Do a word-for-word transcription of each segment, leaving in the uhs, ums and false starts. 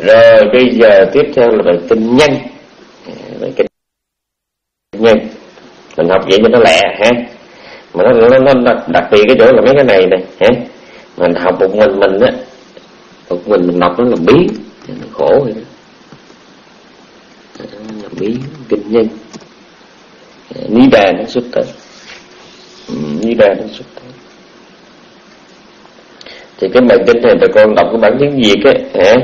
Rồi bây giờ tiếp theo là bài kinh nhân. Bài kinh nhân mình học vậy cho nó lẹ ha. Mà nó nó, nó đặc biệt cái chỗ là mấy cái này nè ha. Mình học một mình mình á, một mình mình đọc nó là biến, nó khổ vậy đó. Là biến kinh nhân. Ní đà nó xuất tới, Ní đà nó xuất tới. Thì cái bài kinh này bà con đọc cái bản tiếng Việt á hả?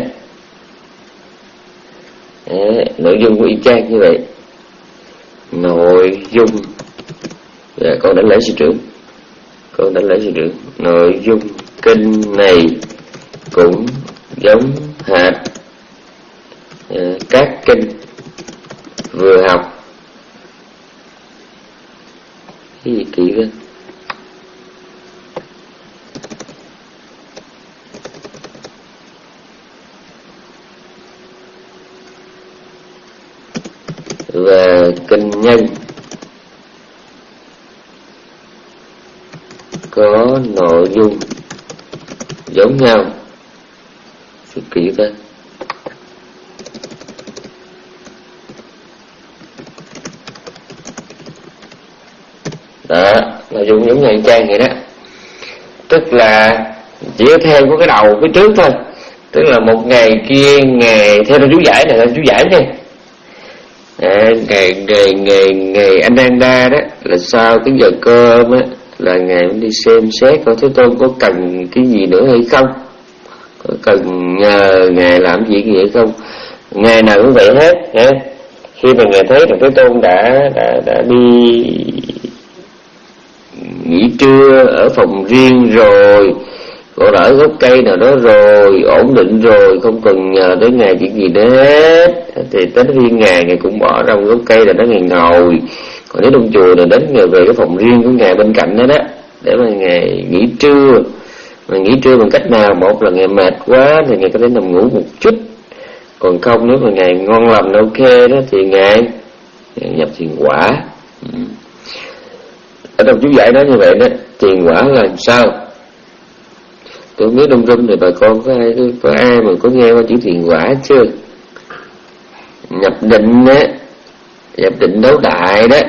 À, nội dung của y chang như vậy. Nội dung, dạ, con đánh lễ sư trưởng, con đánh lễ sư trưởng. Nội dung kinh này cũng giống hệt à, các kinh vừa học. Cái gì kỳ đó? Và kinh nhân có nội dung giống nhau. Sự kỹ ta. Đó, nội dung giống nhau trang vậy đó. Tức là chỉ có theo có cái đầu cái trước thôi. Tức là một ngày kia ngày theo chú giải này là chú giải nha. À, ngày ngày ngày ngày anh đang đa đó là sau cái giờ cơm á là ngày đi xem xét coi Thế Tôn có cần cái gì nữa hay không, có cần nhờ ngài làm gì gì hay không. Ngày nào cũng vậy hết ha. Khi mà ngài thấy rằng Thế Tôn đã đã đã đi nghỉ trưa ở phòng riêng rồi, còn ở gốc cây nào đó rồi, ổn định rồi, không cần nhờ tới ngài chuyện gì nữa hết, thì đến viên ngài ngài cũng bỏ ra một gốc cây là đó ngài ngồi. Còn nếu trong chùa là đến ngài về cái phòng riêng của ngài bên cạnh đó đó, để mà ngài nghỉ trưa. Mà nghỉ trưa bằng cách nào? Một là ngài mệt quá thì ngài có thể nằm ngủ một chút, còn không nếu mà ngài ngon lành ok đó thì ngài, ngài nhập thiền quả. Ở trong chú giải nói như vậy đó. Thiền quả là sao? Tôi không biết đông râm thì bà con có ai có ai mà có nghe qua chữ thiền quả chưa? Nhập định á, nhập định đấu đại đó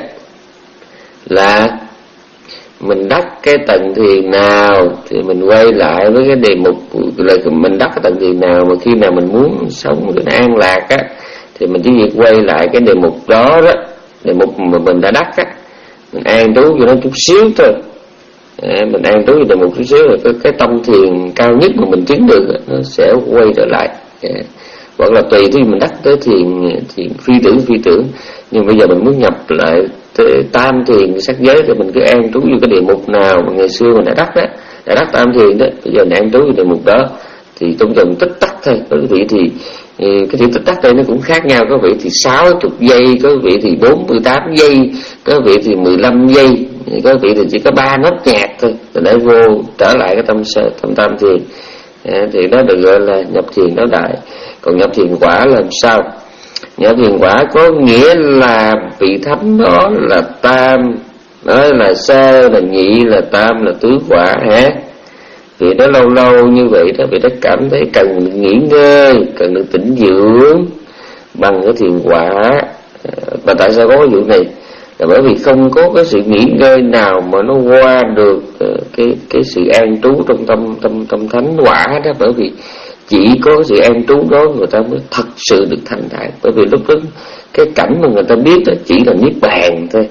là mình đắc cái tầng thiền nào thì mình quay lại với cái đề mục là mình đắc cái tầng thiền nào, mà khi nào mình muốn sống mình an lạc á thì mình chỉ việc quay lại cái đề mục đó đó, đề mục mà mình đã đắc á, mình an trú cho nó chút xíu thôi. À, mình an trú về một chút xíu là cái, cái tâm thiền cao nhất mà mình chứng được nó sẽ quay trở lại. À, hoặc là tùy khi mình đắc tới thiền thiền phi tưởng phi tưởng, nhưng bây giờ mình muốn nhập lại tới tam thiền sắc giới thì mình cứ an trú vô cái địa mục nào mà ngày xưa mình đã đắc đó, đã đắc tam thiền đó, bây giờ mình an trú vào địa mục đó thì trong vòng tích tắc thôi. Có vị thì cái chữ tích tắc đây nó cũng khác nhau, có vị thì sáu mươi giây, có vị thì bốn mươi tám giây, có vị thì mười lăm giây, có vị thì chỉ có ba nốt nhạc thôi rồi để vô trở lại cái tâm tâm tam thiền. À, thì nó được gọi là nhập thiền đấu đại. Còn nhập thiền quả làm sao? Nhập thiền quả có nghĩa là vị thánh đó là tam, đó là sơ, là nhị, là tam, là tứ quả hả? Vì đó lâu lâu như vậy đó, vì nó cảm thấy cần nghỉ ngơi, cần được tĩnh dưỡng bằng cái thiền quả. Và tại sao có cái vụ này? Là bởi vì không có cái sự nghỉ ngơi nào mà nó qua được cái cái sự an trú trong tâm tâm tâm thánh quả đó. Bởi vì chỉ có cái sự an trú đó người ta mới thật sự được thành đại. Bởi vì lúc đó cái cảnh mà người ta biết đó chỉ là niết bàn thôi.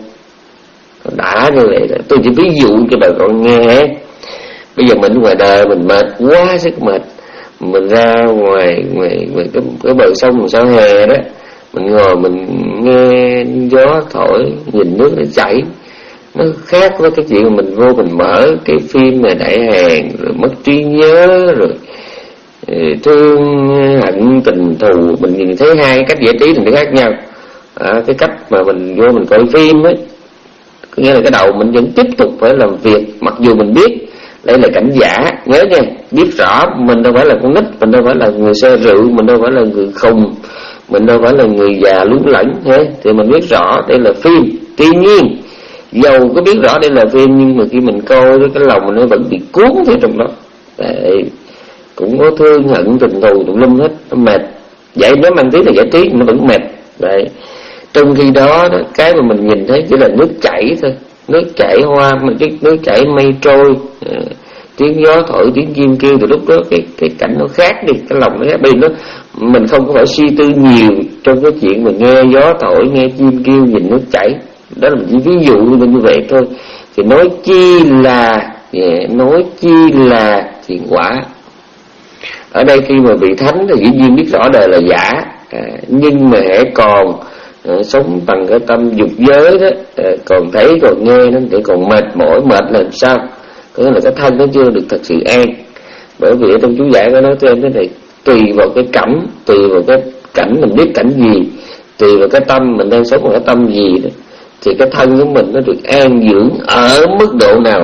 Đã như vậy đó. Tôi chỉ ví dụ cho bà con nghe. Bây giờ mình ngoài đời mình mệt quá sức mệt, mình ra ngoài ngoài, ngoài cái, cái bờ sông sau hè đó, mình ngồi mình nghe gió thổi, nhìn nước nó chảy, nó khác với cái chuyện mà mình vô mình mở cái phim này đại hàng rồi mất trí nhớ rồi thương hận tình thù. Mình nhìn thấy hai cách giải trí thì nó khác nhau. À, cái cách mà mình vô mình coi phim ấy, có nghĩa là cái đầu mình vẫn tiếp tục phải làm việc, mặc dù mình biết đây là cảnh giả. Nhớ nha, biết rõ mình đâu phải là con nít, mình đâu phải là người say rượu, mình đâu phải là người khùng, mình đâu phải là người già lú lẫn thế, thì mình biết rõ đây là phim. Tuy nhiên dầu có biết rõ đây là phim nhưng mà khi mình coi cái lòng mình nó vẫn bị cuốn theo trong đó. Đấy, cũng có thương hận tình thù tùm lum hết, nó mệt. Vậy nó mang tiếng là giải trí nó vẫn mệt. Đấy. Trong khi đó, đó cái mà mình nhìn thấy chỉ là nước chảy thôi, nước chảy hoa, cái nước chảy mây trôi, uh, tiếng gió thổi, tiếng chim kêu, từ lúc đó cái cái cảnh nó khác đi, cái lòng nó khác. Bởi vì nó mình không có phải suy tư nhiều trong cái chuyện mà nghe gió thổi, nghe chim kêu, nhìn nước chảy. Đó là chỉ ví dụ như vậy thôi. Thì nói chi là nói chi là thiền quả. Ở đây khi mà vị thánh thì dĩ nhiên biết rõ đời là giả, à, nhưng mà hễ còn à, sống bằng cái tâm dục giới đó, à, còn thấy còn nghe nó để còn mệt mỏi, mệt làm sao? Có nghĩa là cái thân nó chưa được thật sự an. Bởi vì ở trong chú giải có nói cho em thế này, tùy vào cái cảnh, tùy vào cái cảnh mình biết cảnh gì, tùy vào cái tâm mình đang sống bằng cái tâm gì đó, thì cái thân của mình nó được an dưỡng ở mức độ nào.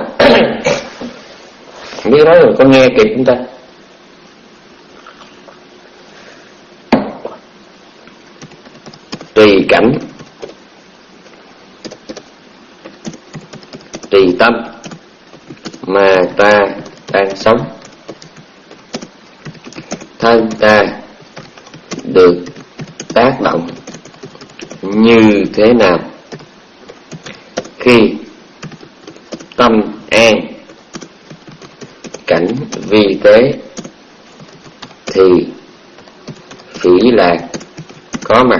Biết nói rồi con nghe kịp chúng ta. Tùy cảnh, tùy tâm mà ta đang sống, thân ta được tác động như thế nào. Khi tâm an, cảnh vi tế, thì phỉ lạc có mặt,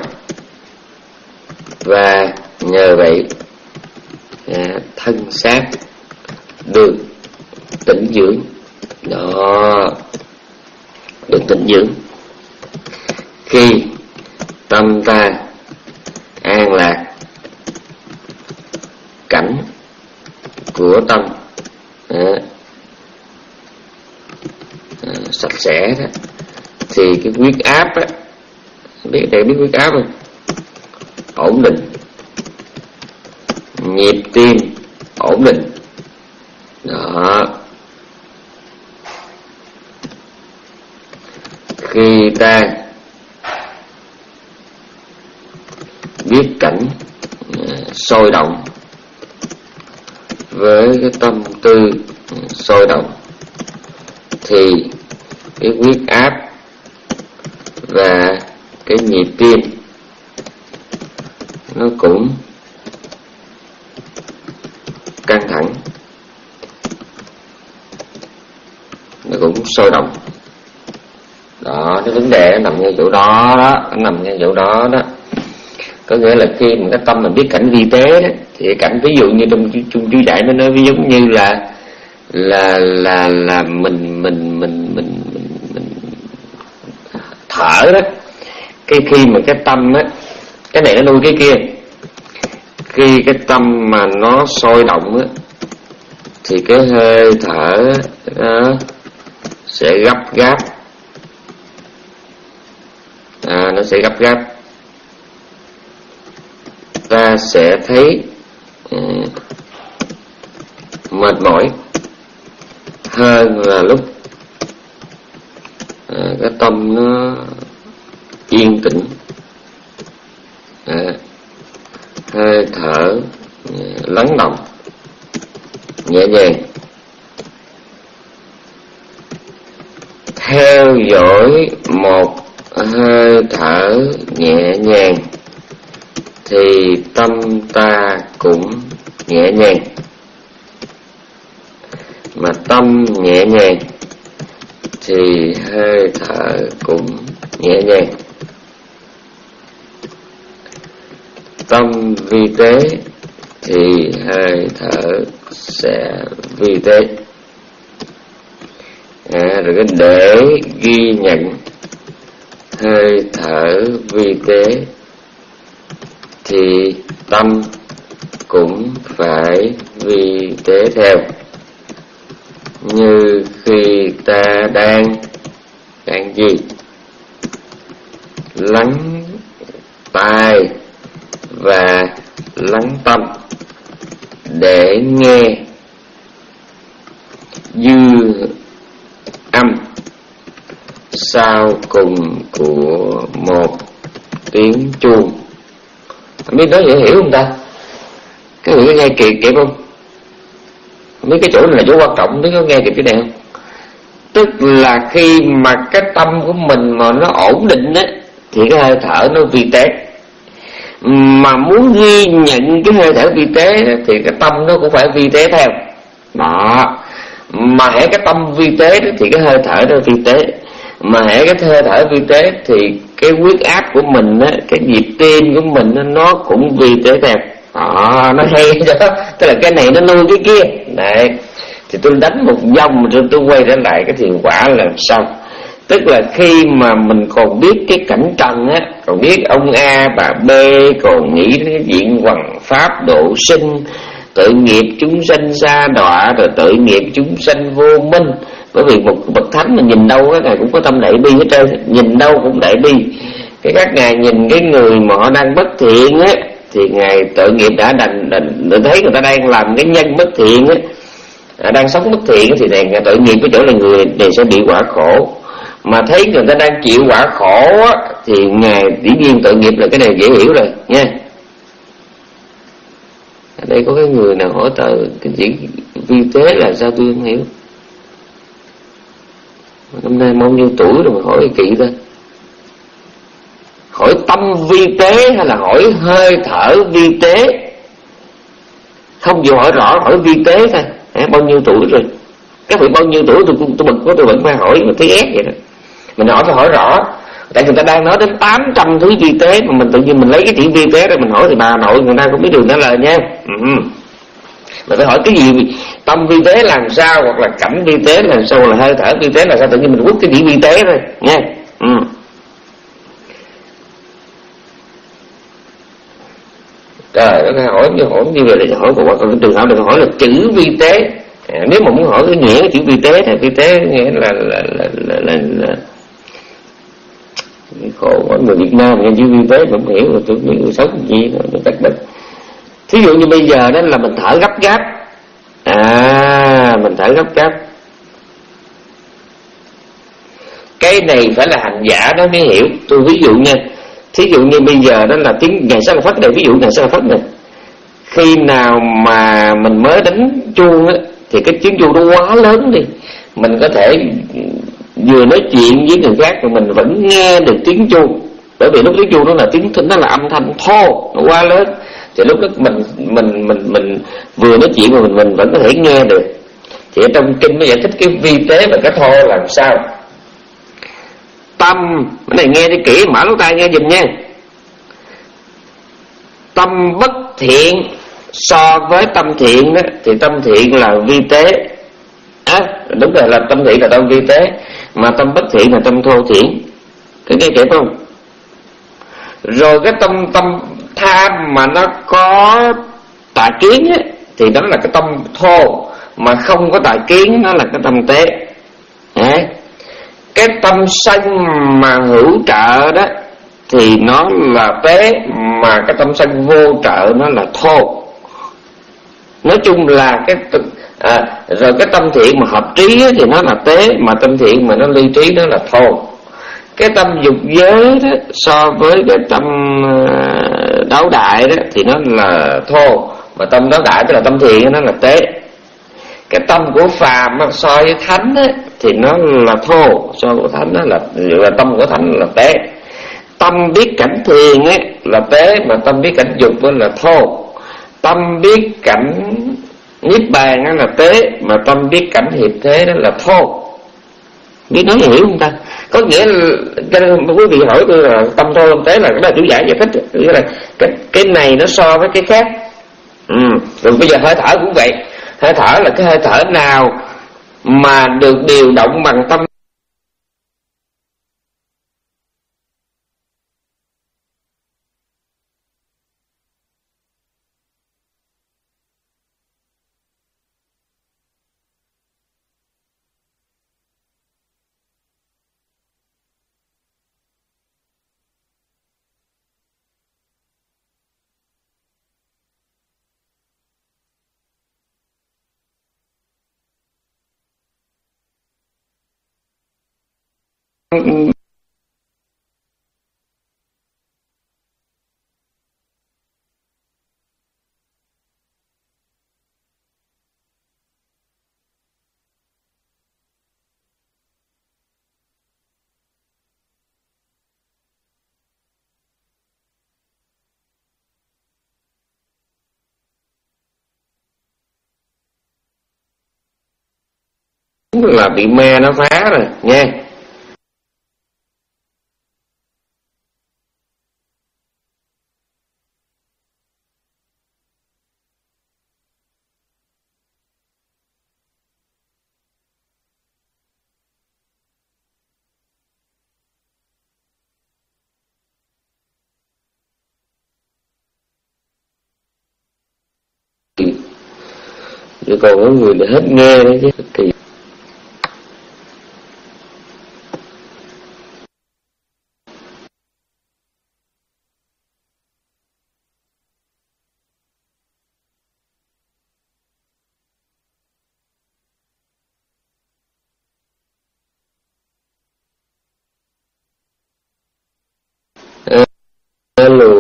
và nhờ vậy à, thân xác được tĩnh dưỡng. Đó, được tĩnh dưỡng. Khi tâm ta an lạc, cảnh của tâm à, à, sạch sẽ đó, thì cái huyết áp á, biết để biết huyết áp không? Ổn định, nhịp tim ổn định. Đó. Khi ta biết cảnh uh, sôi động với cái tâm tư uh, sôi động, thì cái huyết áp và cái nhịp tim nó cũng căng thẳng, nó cũng sôi động. Đó, cái vấn đề nó nằm ngay chỗ đó đó, nó nằm ngay chỗ đó đó. Có nghĩa là khi mà cái tâm mình biết cảnh vi tế đó, thì cái cảnh ví dụ như trong chung chú giải nó nói ví giống như là là là là mình mình mình mình mình, mình thở đó. Cái khi mà cái tâm á, cái này nó nuôi cái kia. Khi cái tâm mà nó sôi động á, thì cái hơi thở đó sẽ gấp gáp, à, nó sẽ gấp gáp. Ta sẽ thấy um, mệt mỏi hơn là lúc à, cái tâm nó yên tĩnh, à, hơi thở lắng động nhẹ nhàng. Theo dõi một hơi thở nhẹ nhàng thì tâm ta cũng nhẹ nhàng, mà tâm nhẹ nhàng thì hơi thở cũng nhẹ nhàng. Tâm vi tế thì hơi thở sẽ vi tế. À, rồi cái để ghi nhận hơi thở vi tế thì tâm cũng phải vi tế theo. Như khi ta đang đang gì? Lắng tai và lắng tâm để nghe dư âm sau cùng của một tiếng chuông. Không biết nói dễ hiểu không ta? Cái người có nghe kịp kịp không? Không biết cái chỗ này là chỗ quan trọng, không biết có nghe kịp cái này không? Tức là khi mà cái tâm của mình mà nó ổn định á, thì cái hơi thở nó vi tế. Mà muốn ghi nhận cái hơi thở vi tế thì cái tâm nó cũng phải vi tế theo đó. Mà hễ cái tâm vi tế thì cái hơi thở nó vi tế. Mà hễ cái hơi thở vi tế thì cái huyết áp của mình á, cái nhịp tim của mình á, nó cũng vi tế theo đó. Nó hay đó. Tức là cái này nó nuôi cái kia. Đấy. Thì tôi đánh một vòng rồi tôi quay trở lại cái thiền quả làm sao. Tức là khi mà mình còn biết cái cảnh trần á, còn biết ông A bà B, còn nghĩ đến cái diện hoằng pháp độ sinh, tự nghiệp chúng sanh sa đọa, rồi tự nghiệp chúng sanh vô minh. Bởi vì một bậc thánh mà nhìn đâu các ngài cũng có tâm đại bi hết trơn, nhìn đâu cũng đại bi. Cái các ngài nhìn cái người mà họ đang bất thiện á, thì ngài tự nghiệp đã đành, đành thấy người ta đang làm cái nhân bất thiện á, à, đang sống bất thiện thì ngài tự nghiệp cái chỗ là người này sẽ bị quả khổ. Mà thấy người ta đang chịu quả khổ á, thì ngài dĩ nhiên tội nghiệp là cái này dễ hiểu rồi nha. Ở đây có cái người nào hỏi tờ cái chữ vi tế là sao tôi không hiểu. Năm nay bao nhiêu tuổi rồi mà hỏi kỹ ta. Hỏi tâm vi tế hay là hỏi hơi thở vi tế? Không dù hỏi rõ, hỏi vi tế thôi. À, bao nhiêu tuổi rồi? Các vị bao nhiêu tuổi tôi tôi bực quá tôi vẫn phải hỏi mà thấy ghét vậy đó. Mình hỏi phải hỏi rõ. Tại người ta đang nói đến tám trăm thứ vi tế mà mình tự nhiên mình lấy cái chữ vi tế rồi mình hỏi thì bà nội người ta không biết đường trả lời nha. Ừ. Mình phải hỏi cái gì tâm vi tế làm sao, hoặc là cảnh vi tế làm sao, hoặc là hơi thở vi tế là sao, tự nhiên mình quất cái chữ vi tế thôi nha. Ừ. Trời ơi, hỏi như hỏi như vậy là hỏi còn trường hợp đừng hỏi là chữ vi tế. À, nếu mà muốn hỏi cái nghĩa cái chữ vi tế thì vi tế nghĩa là là là là, là, là khổ quá, người Việt Nam nghe chữ vi tế mà không hiểu rồi tôi biết người sống gì nữa, nó tách bạch. Thí dụ như bây giờ đó là mình thở gấp gáp, à mình thở gấp gáp, cái này phải là hành giả đó mới hiểu. Tôi ví dụ nha, thí dụ như bây giờ đó là tiếng ngày sáng Phật này, ví dụ ngày sáng Phật này, khi nào mà mình mới đánh chuông á thì cái tiếng chuông nó quá lớn đi, mình có thể vừa nói chuyện với người khác mà mình vẫn nghe được tiếng chuông, bởi vì lúc tiếng chuông nó là tiếng nó là âm thanh thô, nó quá lớn, thì lúc đó mình mình mình mình vừa nói chuyện mà mình mình vẫn có thể nghe được. Thì ở trong kinh nó giải thích cái vi tế và cái thô làm sao. Tâm, cái này nghe đi kỹ, mở lỗ tai nghe giùm nha. Tâm bất thiện so với tâm thiện đó, thì tâm thiện là vi tế. À, đúng rồi, là tâm thiện là tâm vi tế, mà tâm bất thiện là tâm thô thiện. Cái nghe kịp không? Rồi cái tâm tâm tham mà nó có tà kiến á, thì đó là cái tâm thô, mà không có tà kiến nó là cái tâm tế. À, cái tâm sân mà hữu trợ đó thì nó là tế, mà cái tâm sân vô trợ nó là thô. Nói chung là cái à, rồi cái tâm thiện mà hợp trí thì nó là tế, mà tâm thiện mà nó ly trí nó là thô. Cái tâm dục giới đó so với cái tâm uh, đấu đại đó thì nó là thô, mà tâm đấu đại tức là tâm thiện nó là tế. Cái tâm của phàm so với thánh á, thì nó là thô, so với thánh đó là, là tâm của thánh là tế. Tâm biết cảnh thiền á là tế, mà tâm biết cảnh dục đó là thô. Tâm biết cảnh niết bàn đó là tế, mà tâm biết cảnh hiệp thế đó là thô. Biết nói hiểu không ta? Có nghĩa là quý vị hỏi tôi là tâm thô tâm tế là cái đó chủ giải giải thích, nghĩa là cái, cái này nó so với cái khác. Ừ. Rồi bây giờ hơi thở cũng vậy. Hơi thở là cái hơi thở nào mà được điều động bằng tâm. là bị ma nó phá rồi nha. Rồi còn có người là hết nghe đấy chứ thì alo.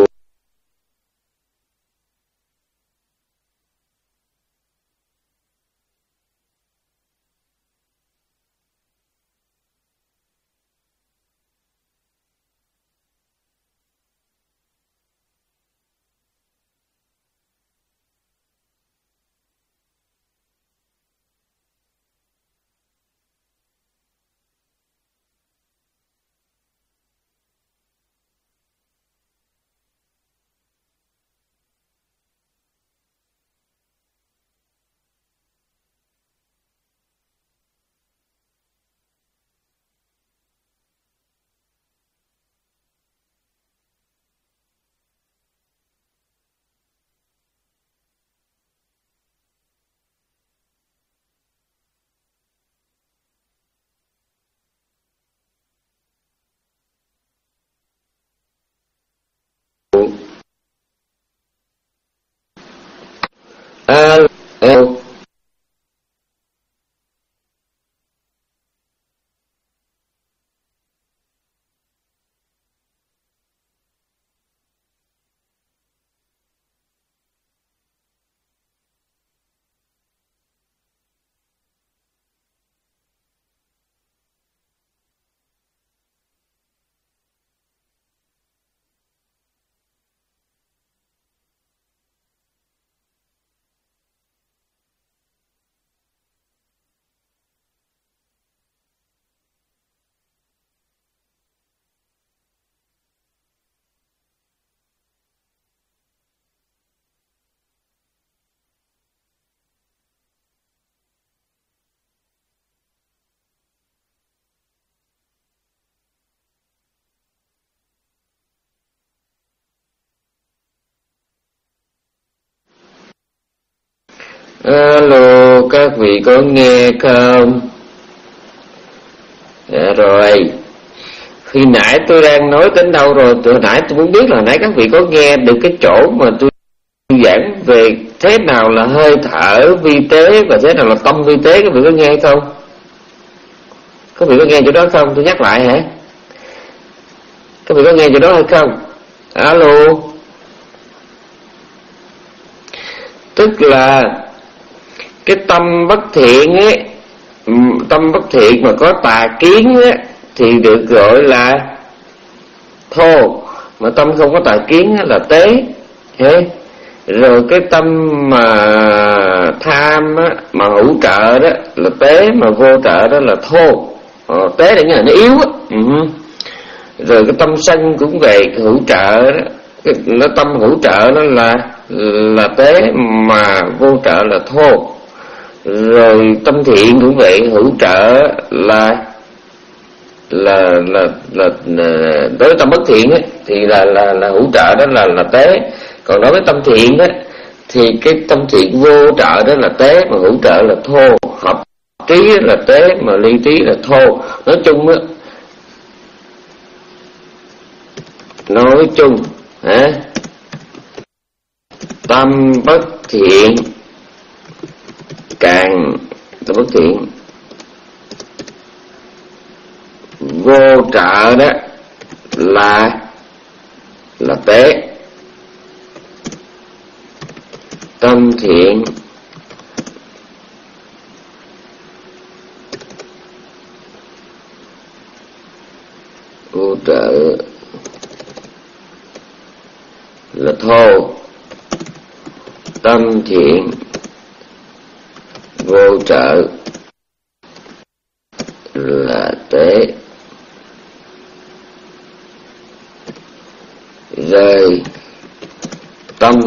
Alo. Alo. Alo, các vị có nghe không? Dạ rồi. Khi nãy tôi đang nói đến đâu rồi? Từ nãy tôi muốn biết là nãy các vị có nghe được cái chỗ mà tôi giảng về thế nào là hơi thở vi tế và thế nào là tâm vi tế, các vị có nghe không? Các vị có nghe chỗ đó không? Tôi nhắc lại hả? Các vị có nghe chỗ đó hay không? Alo. Tức là cái tâm bất thiện ấy, tâm bất thiện mà có tà kiến ấy, thì được gọi là thô, mà tâm không có tà kiến là tế. Thế rồi cái tâm mà tham á, mà hữu trợ đó là tế, mà vô trợ đó là thô. Ờ, tế là nó yếu á. Ừ. Rồi cái tâm sân cũng về hữu trợ đó, cái, nó tâm hữu trợ đó là là tế, mà vô trợ là thô. Rồi tâm thiện cũng vậy, hữu trợ là là là là, là đối với tâm bất thiện ấy, thì là là là hữu trợ đó là là tế. Còn đối với tâm thiện á thì cái tâm thiện vô trợ đó là tế, mà hữu trợ là thô. Hợp trí là tế, mà ly trí là thô. Nói chung á, nói chung hả, tâm bất thiện càng tâm bất thiện vô trợ đó là là tế. Tâm thiện vô trợ là thô. Tâm thiện vô trợ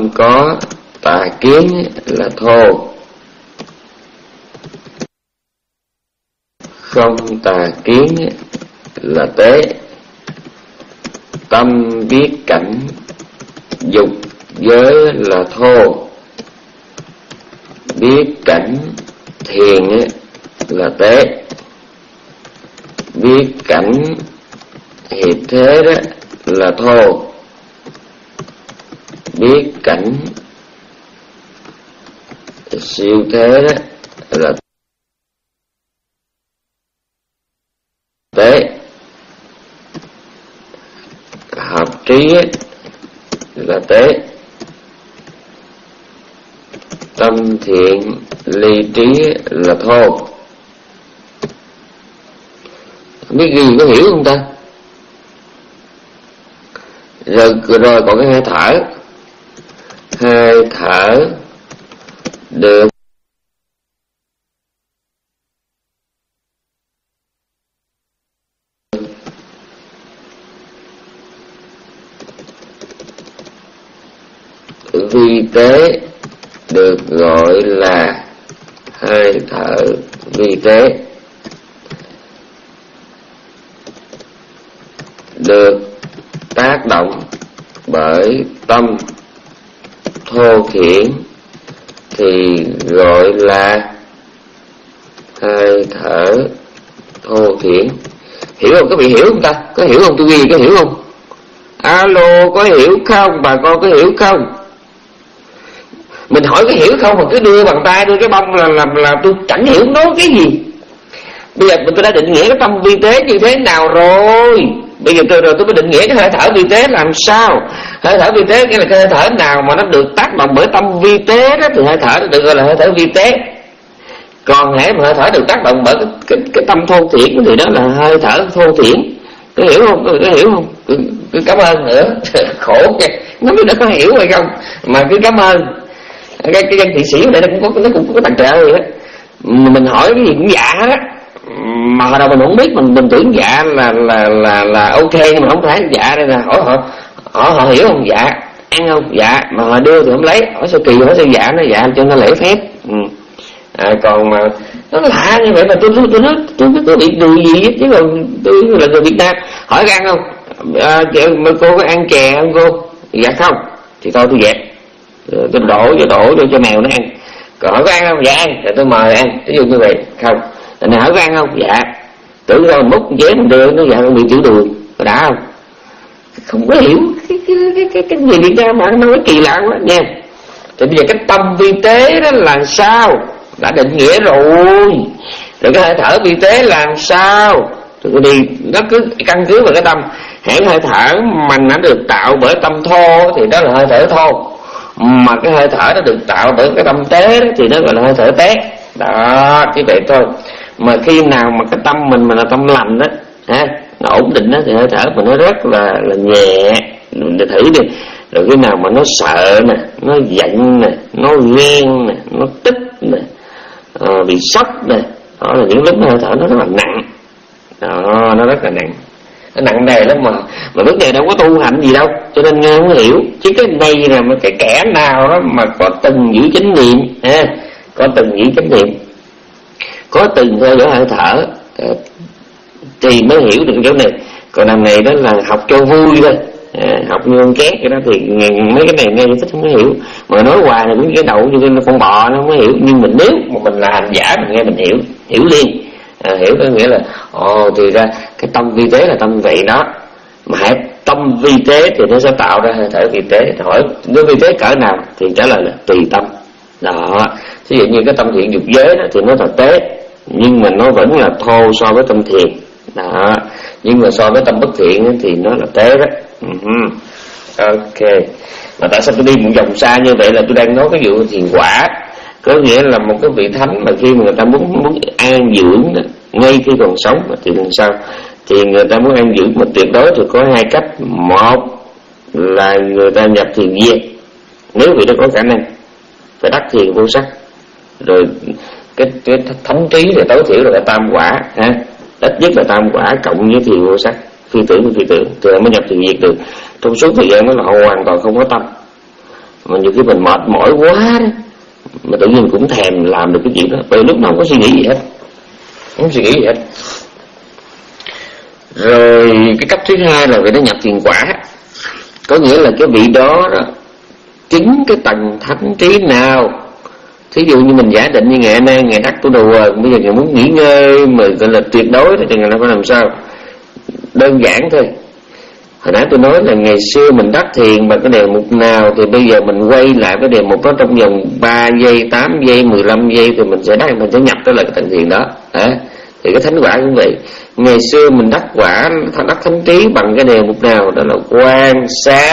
có tà kiến là thô, không tà kiến là tế. Tâm biết cảnh dục giới là thô, biết cảnh thiền là tế. Biết cảnh hiệp thế đó là thô, biết cảnh siêu thế đó là tế. Hợp trí là tế. Tâm thiện ly trí là thô. Không biết ghi có hiểu không ta? Rồi, rồi còn cái hơi thở. Hơi thở được vi tế, được gọi là hơi thở vi tế. Được tác động bởi tâm thô thiển thì gọi là hơi thở thô thiển. Hiểu không? Các vị hiểu không ta? Có hiểu không? Tôi ghi có hiểu không? Alo, có hiểu không? Bà con có hiểu không? Mình hỏi có hiểu không mà cứ đưa bàn tay đưa cái bông là là, là tôi chẳng hiểu nói cái gì. Bây giờ tôi đã định nghĩa cái tâm vi tế như thế nào rồi. Bây giờ tôi rồi tôi mới định nghĩa cái hơi thở vi tế làm sao. Hơi thở vi tế nghĩa là cái hơi thở nào mà nó được tác động bởi tâm vi tế đó thì hơi thở nó được gọi là hơi thở vi tế. Còn hễ mà hơi thở được tác động bởi cái, cái, cái tâm thô thiển thì đó là hơi thở thô thiển. Có hiểu không? Có hiểu không? Cứ, cứ cảm ơn nữa. Khổ kìa. Nó biết đã có hiểu hay không mà cứ cảm ơn. Cái, cái dân thị sĩ này nó cũng có, nó cũng có tài trợ gì đó. Mình hỏi cái gì cũng dạ đó. Mà hồi đầu mình không biết, mình mình tưởng dạ là là là là ok, nhưng mà không phải dạ. Đây là hỏi họ hỏi họ hiểu không? Dạ. Ăn không? Dạ. Mà họ đưa thì không lấy. Hỏi sao kỳ, hỏi sao dạ, nó dạ cho nó lễ phép. Ừ. À, còn mà nó lạ như vậy mà tôi tôi tôi nói tôi biết có bị đùi gì chứ còn tôi là người Việt Nam. Hỏi có ăn không? À, cô có ăn chè không cô? Dạ không. Thì thôi tôi dẹp. Tôi đổ cho đổ cho cho mèo nó ăn. Còn hỏi có ăn không? Dạ ăn. Rồi tôi mời ăn. Ví dụ như vậy. Không. Rồi hỏi có ăn không? Dạ. Tưởng ra mình múc chế mình đưa nó dạ con bị tiểu đường. Có đã không? Không có hiểu cái cái cái cái, cái người Việt Nam mà nó nói kỳ lạ quá nha. Thì bây giờ cái tâm vi tế đó là sao? Đã định nghĩa rồi. Rồi cái hơi thở vi tế làm sao? Thì đi nó cứ căn cứ vào cái tâm. Hãy hơi thở mà nó được tạo bởi tâm thô thì đó là hơi thở thô. Mà cái hơi thở nó được tạo bởi cái tâm tế đó, thì nó gọi là hơi thở tế. Đó, chỉ vậy thôi. Mà khi nào mà cái tâm mình mà là tâm lành đó, ha, nó ổn định đó, thì hơi thở mình nó rất là là nhẹ. Để thử đi. Rồi khi nào mà nó sợ nè, nó giận nè, nó ghen nè, nó tức nè, à, bị sốc nè, đó là những lúc hơi thở nó rất là nặng. Đó, nó rất là nặng. Nó nặng nề lắm mà mà lúc này đâu có tu hành gì đâu, cho nên nghe không hiểu. Chứ cái này là mà cái kẻ nào đó mà có từng giữ chánh niệm, ha, có từng giữ chánh niệm, có từng theo dõi hơi thở thì mới hiểu được chỗ này. Còn đằng này đó là học cho vui thôi, à, học như con két cái đó thì mấy cái này nghe thích không có hiểu. Mà nói hoài là những cái đầu như con bò nó không có hiểu. Nhưng mình nếu mà mình là hành giả mình nghe mình hiểu, hiểu liền. À, hiểu có nghĩa là ồ thì ra cái tâm vi tế là tâm vậy đó. Mà hãy tâm vi tế thì nó sẽ tạo ra hơi thở vi tế. Hỏi nó vi tế cỡ nào thì trả lời là tùy tâm. Đó, ví dụ như cái tâm thiện dục giới đó thì nó là tế, nhưng mà nó vẫn là thô so với tâm thiện. Đó, nhưng mà so với tâm bất thiện thì nó là tế đó. Uh-huh. Ok. Mà tại sao tôi đi một vòng xa như vậy là tôi đang nói cái vụ thiền quả. Có nghĩa là một cái vị thánh mà khi mà người ta muốn muốn an dưỡng đó, ngay khi còn sống thì làm sao? Thì người ta muốn an dưỡng mà tuyệt đối thì có hai cách. Một là người ta nhập thiền viên, nếu vị đó có khả năng phải đắc thiền vô sắc. Rồi cái, cái thánh trí thì tối thiểu là tam quả, ha, ít nhất là tam quả cộng với thiền vô sắc, phi tưởng với phi tưởng thì mới nhập thiền diệt được. Trong suốt thời gian đó là họ hoàn toàn không có tâm, mà nhiều khi mình mệt mỏi quá đó, mà tự nhiên cũng thèm làm được cái chuyện đó, bởi lúc nào không có suy nghĩ gì hết, không suy nghĩ gì hết. Rồi cái cấp thứ hai là vị nó nhập thiền quả, có nghĩa là cái vị đó đó chính cái tầng thánh trí nào. Thí dụ như mình giả định như ngày nay ngày đắc tu đùa, bây giờ ngày muốn nghỉ ngơi mà gọi là tuyệt đối thì ngày nay phải làm sao? Đơn giản thôi. Hồi nãy tôi nói là ngày xưa mình đắc thiền bằng cái đề mục nào, thì bây giờ mình quay lại cái đề mục đó trong vòng ba giây, tám giây, mười lăm giây thì mình sẽ đắc, mình sẽ nhập tới là cái tầng thiền đó. À, thì cái thánh quả cũng vậy. Ngày xưa mình đắc quả, đắc thánh trí bằng cái đề mục nào? Đó là quan sát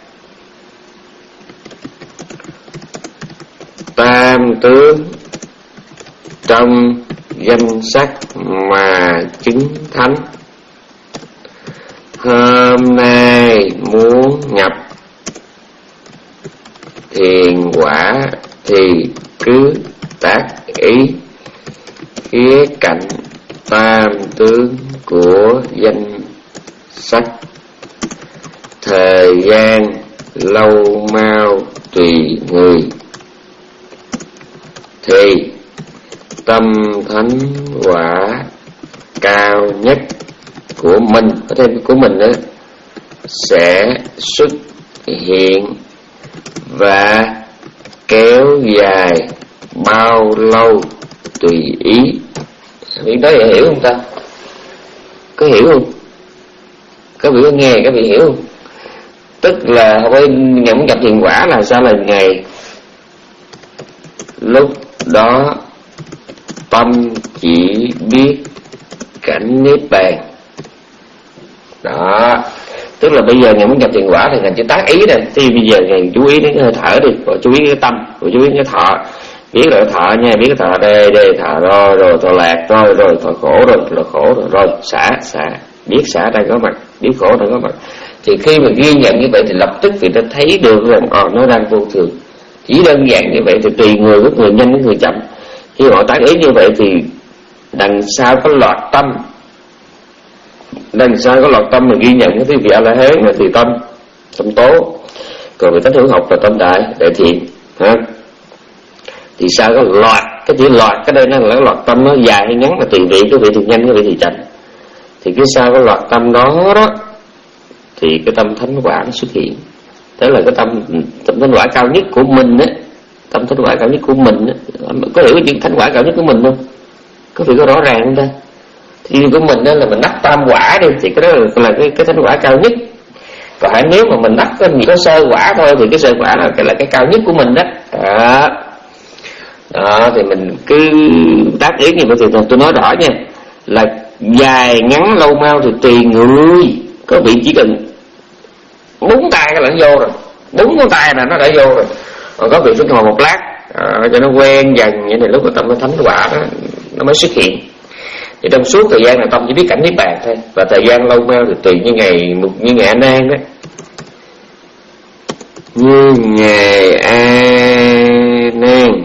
tam tướng trong danh sắc mà chứng thánh. Hôm nay muốn nhập thiền quả thì cứ tác ý khía cạnh tam tướng của danh sắc, thời gian lâu mau tùy người, thì tâm thánh quả cao nhất của mình, có thêm của mình nữa, sẽ xuất hiện và kéo dài bao lâu tùy ý. Vị đó hiểu không ta? Có hiểu không? Các vị có nghe, các vị hiểu không? Tức là hôm nay ngày muốn gặp thiền quả là sao? Là ngày lúc đó tâm chỉ biết cảnh niết bàn. Đó, tức là bây giờ ngày muốn nhập thiền quả thì ngài chỉ tác ý đây, thì bây giờ ngài chú ý đến cái hơi thở đi, rồi chú ý cái tâm, rồi chú ý cái thọ, biết là cái thọ nha, biết cái thọ đây đây, thọ rồi rồi thọ lạc rồi rồi thọ khổ rồi thọ khổ rồi rồi xả xả, biết xả đang có mặt, biết khổ đang có mặt. Thì khi mà ghi nhận như vậy thì lập tức người ta thấy được rằng ờ nó đang vô thường. Chỉ đơn giản như vậy thì tùy người, có người nhanh có người chậm. Khi họ tác ý như vậy thì đằng sau có lọt tâm, đằng sau có lọt tâm mà ghi nhận cái thứ vị A La Hán là thì tâm tâm tố, còn người thánh hữu học là tâm đại đại thiện ha. Thì sao có lọt, cái chữ lọt cái đây nó là lọt tâm, nó dài hay ngắn là tùy vị, cái vị thì nhanh, cái vị thì chậm. Thì cái sao có lọt tâm đó đó thì cái tâm thánh quả nó xuất hiện. Đó là cái tâm tâm thánh quả cao nhất của mình á, tâm thánh quả cao nhất của mình á. Có hiểu cái thánh quả cao nhất của mình không? Có vị có rõ ràng không ta? Thì của mình đó là mình đắc tam quả đi, thì cái đó là, là cái cái thánh quả cao nhất. Còn nếu mà mình đắc có có sơ quả thôi thì cái sơ quả là cái là cái cao nhất của mình đó. Đó, đó thì mình cứ tác ý như vậy. Thì tôi nói rõ nha, là dài ngắn lâu mau thì tùy người. Có vị chỉ cần búng tay cái là nó vô rồi, búng con tay là nó đã vô rồi. Còn có vị phải ngồi một lát à, cho nó quen dần vậy thì lúc mà tâm nó thánh quả đó nó mới xuất hiện. Thì trong suốt thời gian là tâm chỉ biết cảnh niết bàn thôi, và thời gian lâu mau thì tùy như ngày như ngày A Nan đó. Như ngày A Nan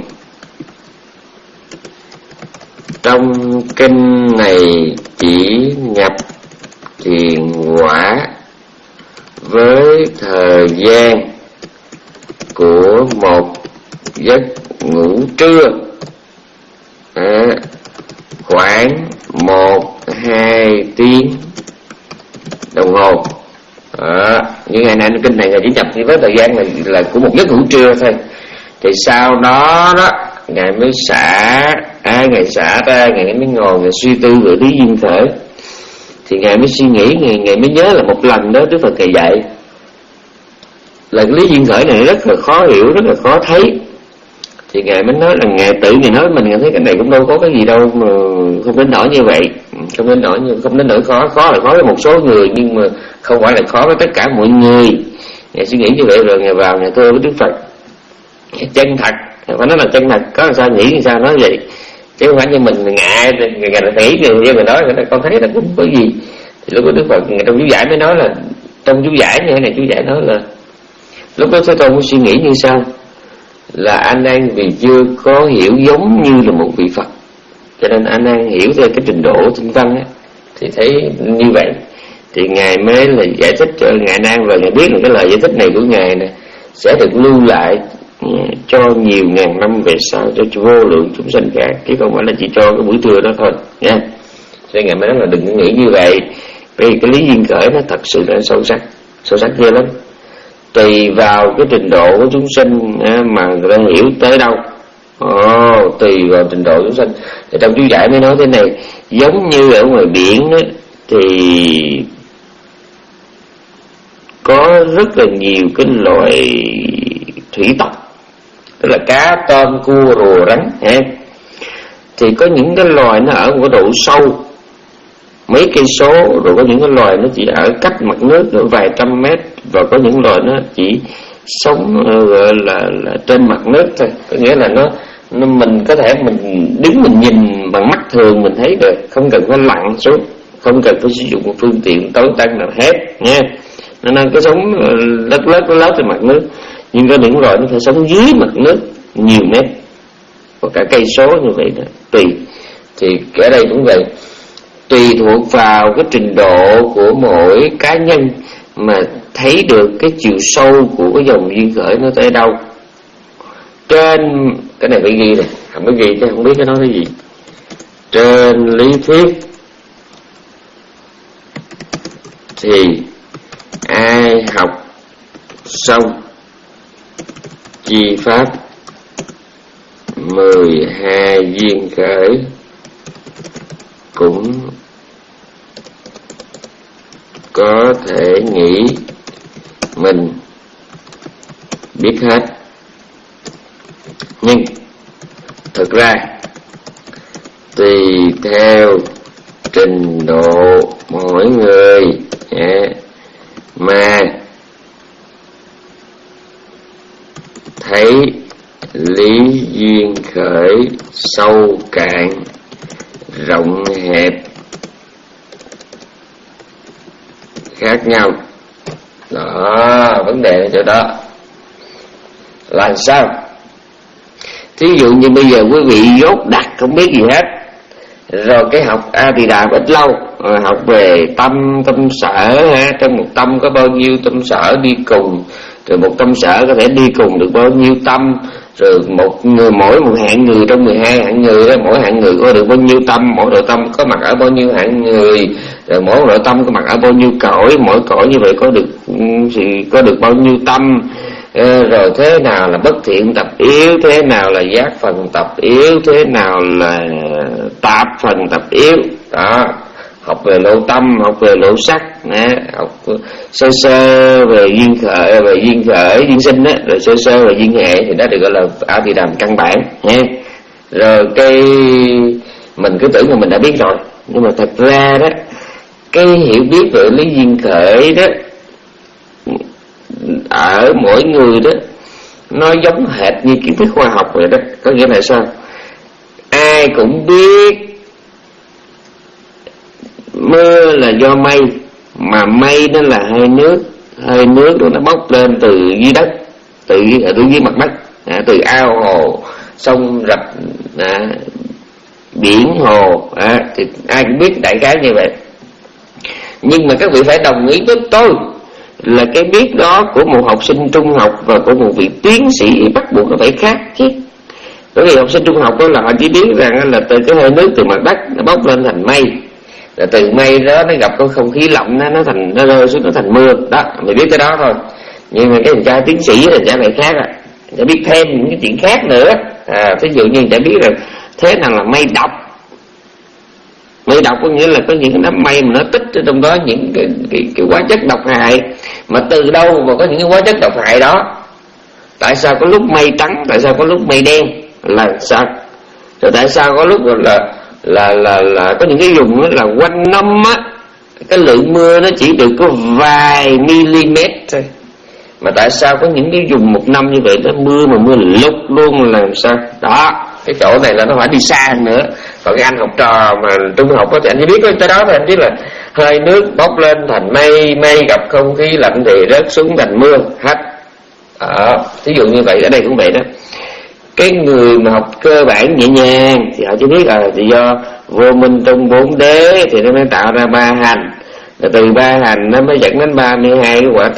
trong kinh này chỉ nhập thiền quả với thời gian của một giấc ngủ trưa à, khoảng một hai tiếng đồng hồ. À, những ngày nay kinh này là chỉ nhập thì với thời gian là, là của một giấc ngủ trưa thôi. Thì sau đó đó ngài mới xả, à, ngài xả ra, ngài mới ngồi ngài suy tư về lý duyên khởi. Thì ngài mới suy nghĩ, ngài, ngài mới nhớ là một lần đó Đức Phật ngài dạy là cái lý duyên khởi này rất là khó hiểu, rất là khó thấy. Thì ngài mới nói là ngài tự ngài nói mình, ngài thấy cái này cũng đâu có cái gì đâu mà không đến nỗi như vậy, không đến nỗi như không đến nỗi khó. Khó là khó với một số người nhưng mà không phải là khó với tất cả mọi người. Ngài suy nghĩ như vậy rồi ngài vào ngài thưa với Đức Phật chân thật, phải nói là chân thật, có làm sao nghĩ làm sao nói vậy, chứ không phải như mình ngại ngài ngài nghĩ người dân người nói người ta con thấy là cũng có gì. Thì lúc đó Đức Phật trong chú giải mới nói là, trong chú giải như thế này chú giải nói là lúc đó Thế Tôn mới suy nghĩ như sau, là A Nan vì chưa có hiểu giống như là một vị Phật, cho nên A Nan hiểu theo cái trình độ tinh văn á, thì thấy như vậy. Thì ngài mới là giải thích cho ngài Nan, và ngài biết là cái lời giải thích này của ngài nè sẽ được lưu lại cho nhiều ngàn năm về sau, cho vô lượng chúng sanh khác, chứ không phải là chỉ cho cái buổi trưa đó thôi nha. Nên Ngài mới nói là đừng có nghĩ như vậy, vì cái lý duyên khởi nó thật sự là sâu sắc, sâu sắc ghê lắm. Tùy vào cái trình độ của chúng sinh mà người ta hiểu tới đâu. Ồ, tùy vào trình độ chúng sinh. Thì trong chú giải mới nói thế này, giống như ở ngoài biển đó, thì có rất là nhiều cái loài thủy tộc, tức là cá, tôm, cua, rùa, rắn ha. Thì có những cái loài nó ở một cái độ sâu mấy cây số, rồi có những cái loài nó chỉ ở cách mặt nước nữa vài trăm mét, và có những loài nó chỉ sống gọi là, là trên mặt nước thôi. Có nghĩa là nó, nó mình có thể mình đứng mình nhìn bằng mắt thường mình thấy được, không cần phải lặn xuống, không cần phải sử dụng một phương tiện tối tân nào hết nha. Nó nên cái sống lớp lớp lớp trên mặt nước, nhưng có những loài nó phải sống dưới mặt nước nhiều mét, có cả cây số như vậy đó, tùy. Thì ở đây cũng vậy, tùy thuộc vào cái trình độ của mỗi cá nhân mà thấy được cái chiều sâu của cái dòng duyên khởi nó tới đâu. Trên cái này phải ghi này, không có ghi chứ không biết cái nói cái gì. Trên lý thuyết thì ai học xong chi pháp mười hai duyên khởi cũng có thể nghĩ mình biết hết, nhưng thực ra tùy theo trình độ mỗi người mà thấy lý duyên khởi sâu cạn, rộng hẹp khác nhau. Đó, vấn đề ở chỗ đó là sao? Thí dụ như bây giờ quý vị dốt đặt không biết gì hết, rồi cái học A Tỳ Đàm ít lâu, rồi học về tâm, tâm sở ha, trong một tâm có bao nhiêu tâm sở đi cùng, rồi một tâm sở có thể đi cùng được bao nhiêu tâm, rồi một người, mỗi một hạng người trong mười hai hạng người đó, mỗi hạng người có được bao nhiêu tâm, mỗi đội tâm có mặt ở bao nhiêu hạng người, rồi mỗi đội tâm có mặt ở bao nhiêu cõi, mỗi cõi như vậy có được thì có được bao nhiêu tâm, rồi thế nào là bất thiện tập yếu, thế nào là giác phần tập yếu, thế nào là tạp phần tập yếu. Đó, học về lộ tâm, học về lộ sắc, học sơ sơ về duyên khởi, về duyên khởi duyên sinh đó, rồi sơ sơ về duyên hệ, thì đó được gọi là A Tỳ Đàm căn bản nha. Rồi cái mình cứ tưởng là mình đã biết rồi, nhưng mà thật ra đó, cái hiểu biết về lý duyên khởi đó ở mỗi người đó nó giống hệt như kiến thức khoa học vậy đó. Có nghĩa là sao? Ai cũng biết mưa là do mây, mà mây nó là hơi nước, hơi nước đó nó bốc lên từ dưới đất, từ ở dưới mặt đất, à, từ ao hồ, sông rạch, à, biển hồ, à, thì ai cũng biết đại khái như vậy. Nhưng mà các vị phải đồng ý với tôi là cái biết đó của một học sinh trung học và của một vị tiến sĩ bắt buộc nó phải khác chứ. Bởi vì học sinh trung học đó là họ chỉ biết rằng là từ cái hơi nước từ mặt đất nó bốc lên thành mây, rồi từ mây đó nó gặp cái không khí lạnh, nó nó thành nó rơi xuống nó thành mưa đó, mình biết cái đó thôi. Nhưng mà cái thằng cha tiến sĩ là cha lại khác, à cha biết thêm những cái chuyện khác nữa. À, ví dụ như cha biết rằng thế nào là mây độc. Mây độc có nghĩa là có những cái đám mây mà nó tích ở trong đó những cái, cái, cái hóa chất độc hại. Mà từ đâu mà có những cái hóa chất độc hại đó? Tại sao có lúc mây trắng, tại sao có lúc mây đen, là sao? Rồi tại sao có lúc là là là là có những cái vùng đó là quanh năm á, cái lượng mưa nó chỉ được có vài mm thôi, mà tại sao có những cái vùng một năm như vậy nó mưa mà mưa lục luôn, là làm sao? Đó, cái chỗ này là nó phải đi xa hơn nữa. Còn cái anh học trò mà trung học đó thì anh chỉ biết cái đó thôi, anh biết là hơi nước bốc lên thành mây, mây gặp không khí lạnh thì rớt xuống thành mưa hết. Đó, thí dụ như vậy. Ở đây cũng vậy đó. Cái người mà học cơ bản nhẹ nhàng thì họ chỉ biết là thì do vô minh trong bốn đế thì nó mới tạo ra ba hành, rồi từ ba hành nó mới dẫn đến ba mươi hai cái quả thức.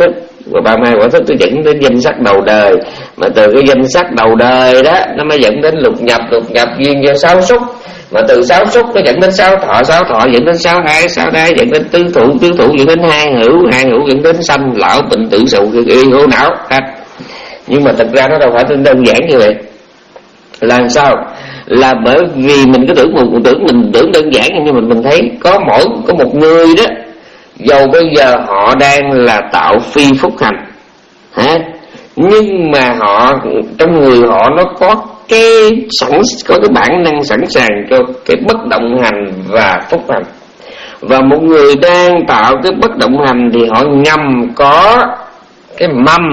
và ba mươi hai quả thức nó dẫn đến danh sắc đầu đời, mà từ cái danh sắc đầu đời đó nó mới dẫn đến lục nhập, lục nhập duyên do sáu xúc, mà từ sáu xúc nó dẫn đến sáu thọ, sáu thọ dẫn đến sáu ái, sáu ái dẫn đến tứ thủ, tứ thủ dẫn đến hai hữu, hai hữu dẫn đến sanh lão bệnh tử sầu y khổ não. Nhưng mà thật ra nó đâu phải đơn giản như vậy. Làm sao? Là bởi vì mình cứ tưởng mình tưởng mình tưởng đơn giản, nhưng mà mình thấy có mỗi có một người đó, dầu bây giờ họ đang là tạo phi phúc hành, hả? Nhưng mà họ trong người họ nó có cái sẵn có cái bản năng sẵn sàng cho cái bất động hành và phúc hành. Và một người đang tạo cái bất động hành thì họ ngầm có cái mầm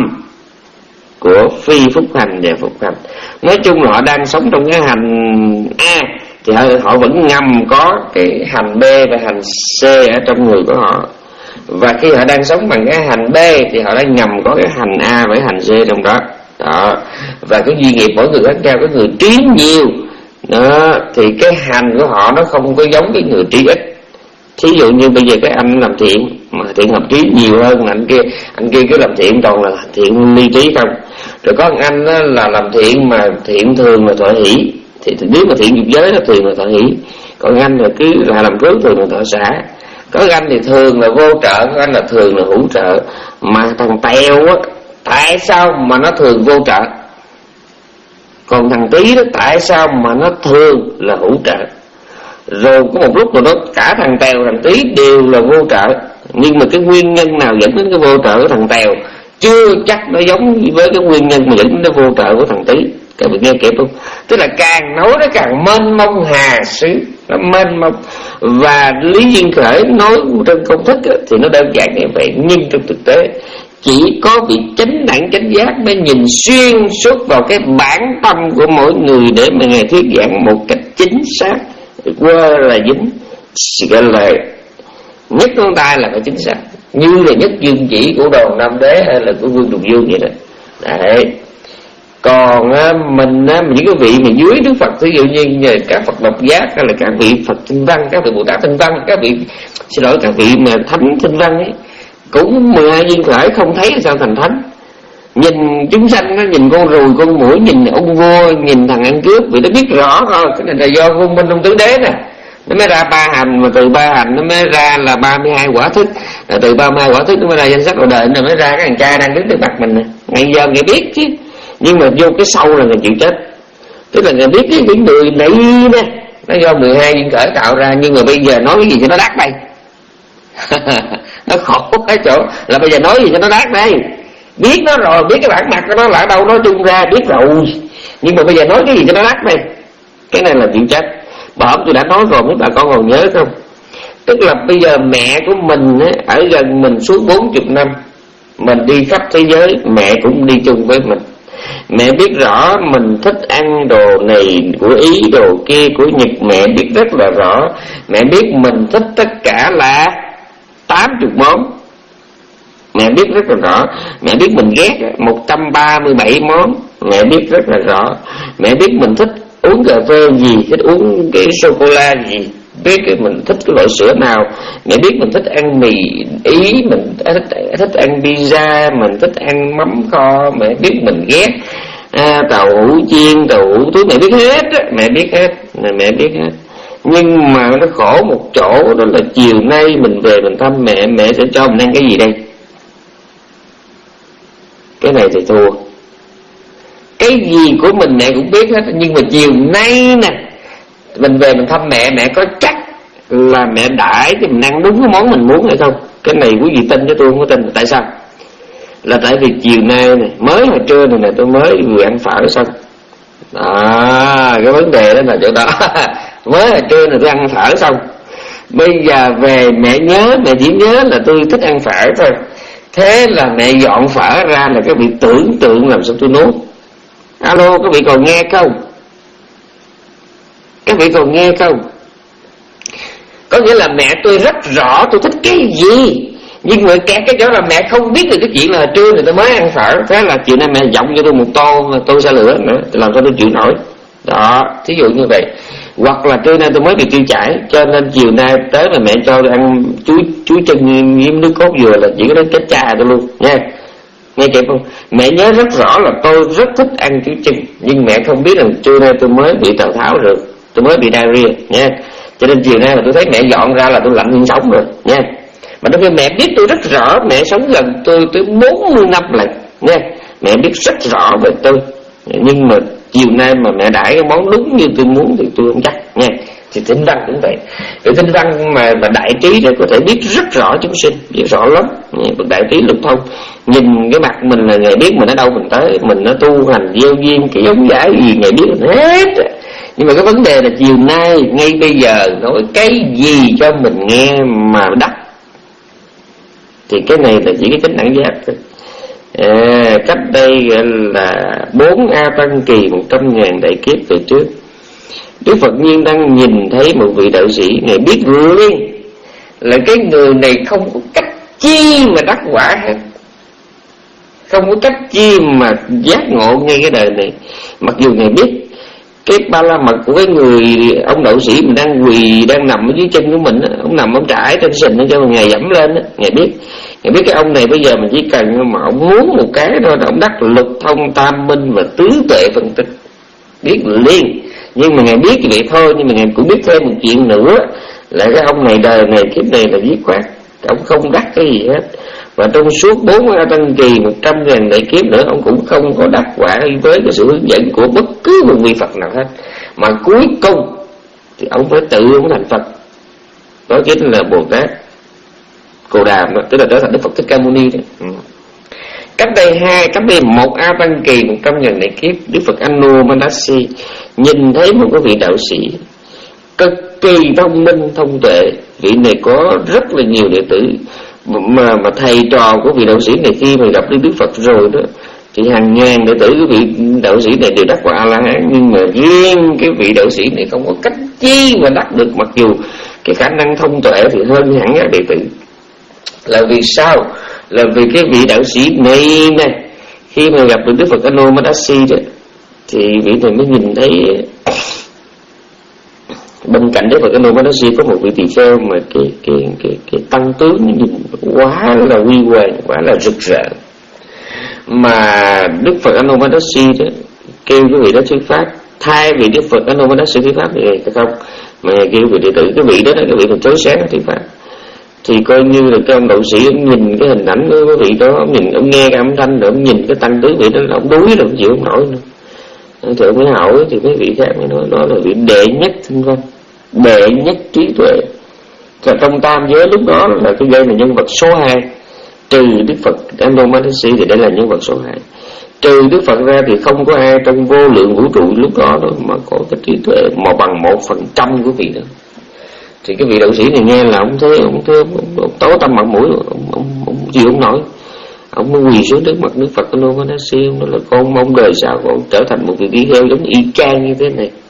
của phi phúc hành và phúc hành. Nói chung là họ đang sống trong cái hành A thì họ, họ vẫn ngầm có cái hành B và hành C ở trong người của họ. Và khi họ đang sống bằng cái hành B thì họ đã ngầm có cái hành A với hành C trong đó. Đó. Và cái duy nghiệp mỗi người khác nhau, cái người trí nhiều đó, thì cái hành của họ nó không có giống cái người trí ít. Thí dụ như bây giờ cái anh làm thiện mà thiện hợp trí nhiều hơn anh kia, anh kia cứ làm thiện toàn là thiện ly trí không. Rồi có một anh đó là làm thiện mà thiện thường là thọ hỷ, thì nếu mà thiện dục giới là thường là thọ hỷ. Còn anh là cứ là làm phước thường là thọ xả. Có anh thì thường là vô trợ, có anh là thường là hữu trợ. Mà thằng Tèo á, tại sao mà nó thường vô trợ? Còn thằng Tí đó tại sao mà nó thường là hữu trợ? Rồi có một lúc rồi đó cả thằng Tèo thằng Tí đều là vô trợ. Nhưng mà cái nguyên nhân nào dẫn đến cái vô trợ của thằng Tèo chưa chắc nó giống với cái nguyên nhân mà dẫn đến cái vô trợ của thằng Tí. Các bạn nghe kịp không? Tức là càng nói nó càng mênh mông hà xứ, nó mênh mông. Và Lý Duyên Khởi nói trong công thức á, thì nó đơn giản như vậy. Nhưng trong thực tế chỉ có vị chánh đẳng chánh giác mới nhìn xuyên suốt vào cái bản tâm của mỗi người để mà Ngài thuyết giảng một cách chính xác. Quơ là dính, gọi là nhất ngón tay là phải chính xác, như là nhất dương chỉ của Đoàn Nam Đế hay là của Vương Trùng Dương vậy đó. Đấy. Còn á, mình á, những cái vị mà dưới Đức Phật, ví dụ như các Phật Độc Giác hay là các vị Phật Tinh Văn, các vị Bồ Tát Tinh Văn, các vị xin lỗi các vị mà Thánh Tinh Văn ấy, cũng mười hai duyên khởi không thấy sao thành thánh. Nhìn chúng sanh nó nhìn con ruồi con muỗi, nhìn ông vua, nhìn thằng ăn cướp, vì nó biết rõ thôi cái này là do vô minh trong tứ đế nè, nó mới ra ba hành, mà từ ba hành nó mới ra là ba mươi hai quả thức, là từ ba mươi hai quả thức nó mới ra danh sắc đầu đời, nó mới ra cái thằng trai đang đứng trước mặt mình nè. Ngày giờ người biết chứ, nhưng mà vô cái sâu là người chịu chết. Tức là người biết cái những người này nè, nó do mười hai duyên khởi tạo ra, nhưng mà bây giờ nói cái gì cho nó đắt đây. Nó khổ cái chỗ là bây giờ nói gì cho nó đắt đây. Biết nó rồi, biết cái bản mặt của nó là ở đâu, nói chung ra biết rồi, nhưng mà bây giờ nói cái gì cho nó đắt đây. Cái này là chịu trách. Bà hôm tôi đã nói rồi, mấy bà con còn nhớ không? Tức là bây giờ mẹ của mình ấy, ở gần mình suốt bốn mươi năm, mình đi khắp thế giới, mẹ cũng đi chung với mình. Mẹ biết rõ mình thích ăn đồ này của Ý, đồ kia của Nhật, mẹ biết rất là rõ. Mẹ biết mình thích tất cả là tám mươi món, mẹ biết rất là rõ. Mẹ biết mình ghét một trăm ba mươi bảy món, mẹ biết rất là rõ. Mẹ biết mình thích uống cà phê gì, thích uống cái sô-cô-la gì, biết cái mình thích cái loại sữa nào. Mẹ biết mình thích ăn mì Ý, mình thích, thích ăn pizza, mình thích ăn mắm kho. Mẹ biết mình ghét à, tàu hũ chiên, tàu hũ túi, mẹ biết hết á, mẹ biết hết, mẹ biết hết. Nhưng mà nó khổ một chỗ, đó là chiều nay mình về mình thăm mẹ, mẹ sẽ cho mình ăn cái gì đây? Cái này thì thua. Cái gì của mình mẹ cũng biết hết, nhưng mà chiều nay nè mình về mình thăm mẹ, mẹ có chắc là mẹ đãi cho mình ăn đúng cái món mình muốn hay không? Cái này quý vị tin chứ tôi không có tin. Tại sao? Là tại vì chiều nay này, mới hồi trưa này nè, tôi mới vừa ăn phở xong. À, cái vấn đề đó là chỗ đó. Mới hồi trưa này tôi ăn phở xong, bây giờ về mẹ nhớ, mẹ chỉ nhớ là tôi thích ăn phở thôi. Thế là mẹ dọn phở ra là các vị tưởng tượng làm sao tôi nuốt. Alo, các vị còn nghe không? Các vị còn nghe không? Có nghĩa là mẹ tôi rất rõ tôi thích cái gì, nhưng mà kẹt cái chỗ là mẹ không biết được cái chuyện là trưa này tôi mới ăn phở. Thế là chiều nay mẹ dọng cho tôi một tô tô xa lửa nữa, làm sao tôi chịu nổi. Đó, thí dụ như vậy. Hoặc là trưa nay tôi mới bị tiêu chảy, cho nên chiều nay tới mà mẹ cho tôi ăn chuối chuối chân nhiễm nước cốt dừa là chỉ có đến chết cha tôi luôn nha. Nghe kịp không? Mẹ nhớ rất rõ là tôi rất thích ăn chuối chưng, nhưng mẹ không biết rằng trưa nay tôi mới bị Tào Tháo rồi, tôi mới bị diarrhea nha. Cho nên chiều nay mà tôi thấy mẹ dọn ra là tôi lạnh hơn sống rồi nha. Mà đôi khi mẹ biết tôi rất rõ, mẹ sống gần tôi tới bốn mươi năm lần nha. Mẹ biết rất rõ về tôi, nhưng mà chiều nay mà mẹ đãi cái món đúng như tôi muốn thì tôi không chắc nha. Thì Tinh Văn cũng vậy. Cái Tinh Văn mà, mà đại trí để có thể biết rất rõ chúng sinh, biết rõ lắm. Bậc đại trí lục thông, nhìn cái mặt mình là Ngài biết mình ở đâu mình tới, mình nó tu hành gieo duyên cái giống giải gì Ngài biết mình hết. Nhưng mà cái vấn đề là chiều nay ngay bây giờ nói cái gì cho mình nghe mà đắc, thì cái này là chỉ cái chánh đẳng giác thôi. À, cách đây gọi là bốn A Tăng Kỳ một trăm ngàn đại kiếp về trước, Đức Phật Nhiên đang nhìn thấy một vị đạo sĩ, Ngài biết liền là cái người này không có cách chi mà đắc quả hết, không có cách chi mà giác ngộ ngay cái đời này. Mặc dù Ngài biết cái ba la mật của cái người ông đạo sĩ mình đang quỳ, đang nằm ở dưới chân của mình đó, ông nằm ông trải trên sình để cho Ngài dẫm lên đó. Ngài biết, Ngài biết cái ông này bây giờ mình chỉ cần mà ông muốn một cái thôi, ông đắc lục thông tam minh và tứ tuệ phân tích, biết liền. Nhưng mà Ngài biết như vậy thôi, nhưng mà Ngài cũng biết thêm một chuyện nữa là cái ông này đời này kiếp này là dứt khoát, ông không đắc cái gì hết. Và trong suốt bốn A Tăng Kỳ một trăm ngàn đại kiếp nữa, ông cũng không có đắc quả với cái sự hướng dẫn của bất cứ một vị Phật nào hết. Mà cuối cùng thì ông phải tự ông thành Phật, đó chính là Bồ Tát Cồ Đàm đó, tức là trở thành Đức Phật Thích Ca Mâu Ni đó. Ừ. Cách đây hai, cách đây một A Tăng Kỳ một trăm ngàn đại kiếp, Đức Phật Anumantassi nhìn thấy một cái vị đạo sĩ cực kỳ thông minh thông tuệ. Vị này có rất là nhiều đệ tử, mà mà thầy trò của vị đạo sĩ này khi mà gặp Đức Phật rồi đó, thì hàng ngàn đệ tử của vị đạo sĩ này đều đắc quả A-la-hán. Nhưng mà riêng cái vị đạo sĩ này không có cách chi mà đắc được, mặc dù cái khả năng thông tuệ thì hơn hẳn các đệ tử. Là vì sao? Là vì cái vị đạo sĩ này nè, khi mà gặp được Đức Phật Anumantassi đó, thì vị này mới nhìn thấy bên cạnh Đức Phật Anumantassi có một vị tỳ kheo mà cái cái cái cái tăng tướng nhìn quá là uy hoàng, quá là rực rỡ. Mà Đức Phật Anumantassi đó kêu cái vị đó thuyết pháp, thay vì Đức Phật Anumantassi thuyết pháp thì không, mà kêu vị đệ tử cái vị đó, cái vị này chối sáng thuyết pháp. Thì coi như là cái ông đạo sĩ ông nhìn cái hình ảnh của cái vị đó, ông nhìn, ông nghe cái âm thanh rồi ông nhìn cái tăng tướng vị đó là ông đuối rồi, ông chịu không nổi nữa. Thì ông mới hỏi, thì mấy vị khác mới nói đó là vị đệ nhất Thanh Văn, đệ nhất trí tuệ. Và trong tam giới lúc đó là cái đây là nhân vật số hai, trừ Đức Phật Anumantassi thì đây là nhân vật số hai. Trừ Đức Phật ra thì không có ai trong vô lượng vũ trụ lúc đó đó mà có cái trí tuệ mà bằng một phần trăm của vị đó. Thì cái vị đạo sĩ này nghe là ông thấy ông thấy ông, ông tố tâm mặt mũi, ông ông ông chịu không nổi, ông mới quỳ xuống trước mặt Đức Phật Anumantassi, ông nói là con mong đời sau con trở thành một vị tỷ kheo giống y chang như thế này.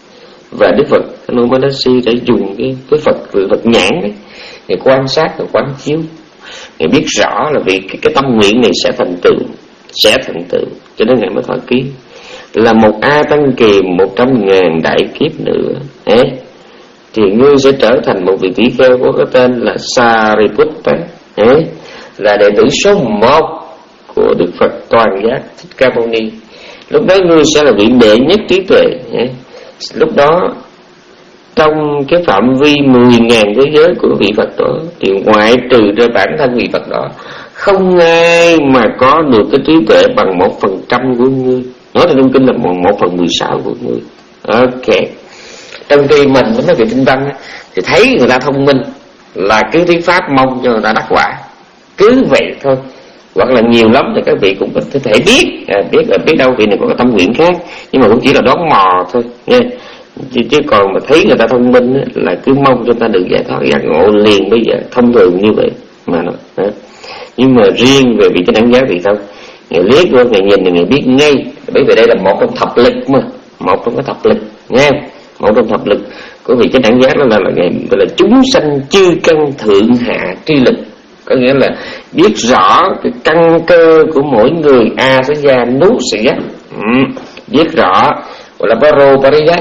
Và Đức Phật Anumantassi đã dùng cái cái Phật Phật nhãn ấy, để quan sát và quán chiếu, Ngài biết rõ là vì cái, cái tâm nguyện này sẽ thành tựu, sẽ thành tựu, cho nên Ngài mới thọ ký là một A Tăng Kỳ một trăm ngàn đại kiếp nữa ấy, thì ngươi sẽ trở thành một vị tỷ kheo có cái tên là Sariputta ấy, là đệ tử số một của Đức Phật Toàn Giác Thích Ca Mâu Ni. Lúc đó ngươi sẽ là vị đệ nhất trí tuệ ấy. Lúc đó trong cái phạm vi mười ngàn thế giới của vị Phật đó, thì ngoại trừ ra bản thân vị Phật đó, không ai mà có được cái trí tuệ bằng một phần trăm của ngươi. Nói theo trong kinh là một phần mười sáu của ngươi. Ok. Trong khi mình với mấy vị tinh văn thì thấy người ta thông minh là cứ thuyết pháp mong cho người ta đắc quả, cứ vậy thôi. Hoặc là nhiều lắm thì các vị cũng có thể biết à, biết là biết đâu vị này có cái tâm nguyện khác, nhưng mà cũng chỉ là đoán mò thôi nha. Chứ, chứ còn mà thấy người ta thông minh á, là cứ mong cho người ta được giải thoát giác ngộ liền bây giờ, thông thường như vậy mà nó đó. Nhưng mà riêng về vị chánh đẳng giác thì không, Ngài liếc qua Ngài nhìn thì Ngài biết ngay, bởi vì đây là một trong thập lực mà, một trong cái thập lực nghe, một trong thập lực của vị chánh đẳng giác đó là là Ngài gọi là chúng sanh chư căn thượng hạ tri lực, có nghĩa là biết rõ cái căn cơ của mỗi người a sẽ ra nú sẽ giác, ừ, biết rõ gọi là paro pariyat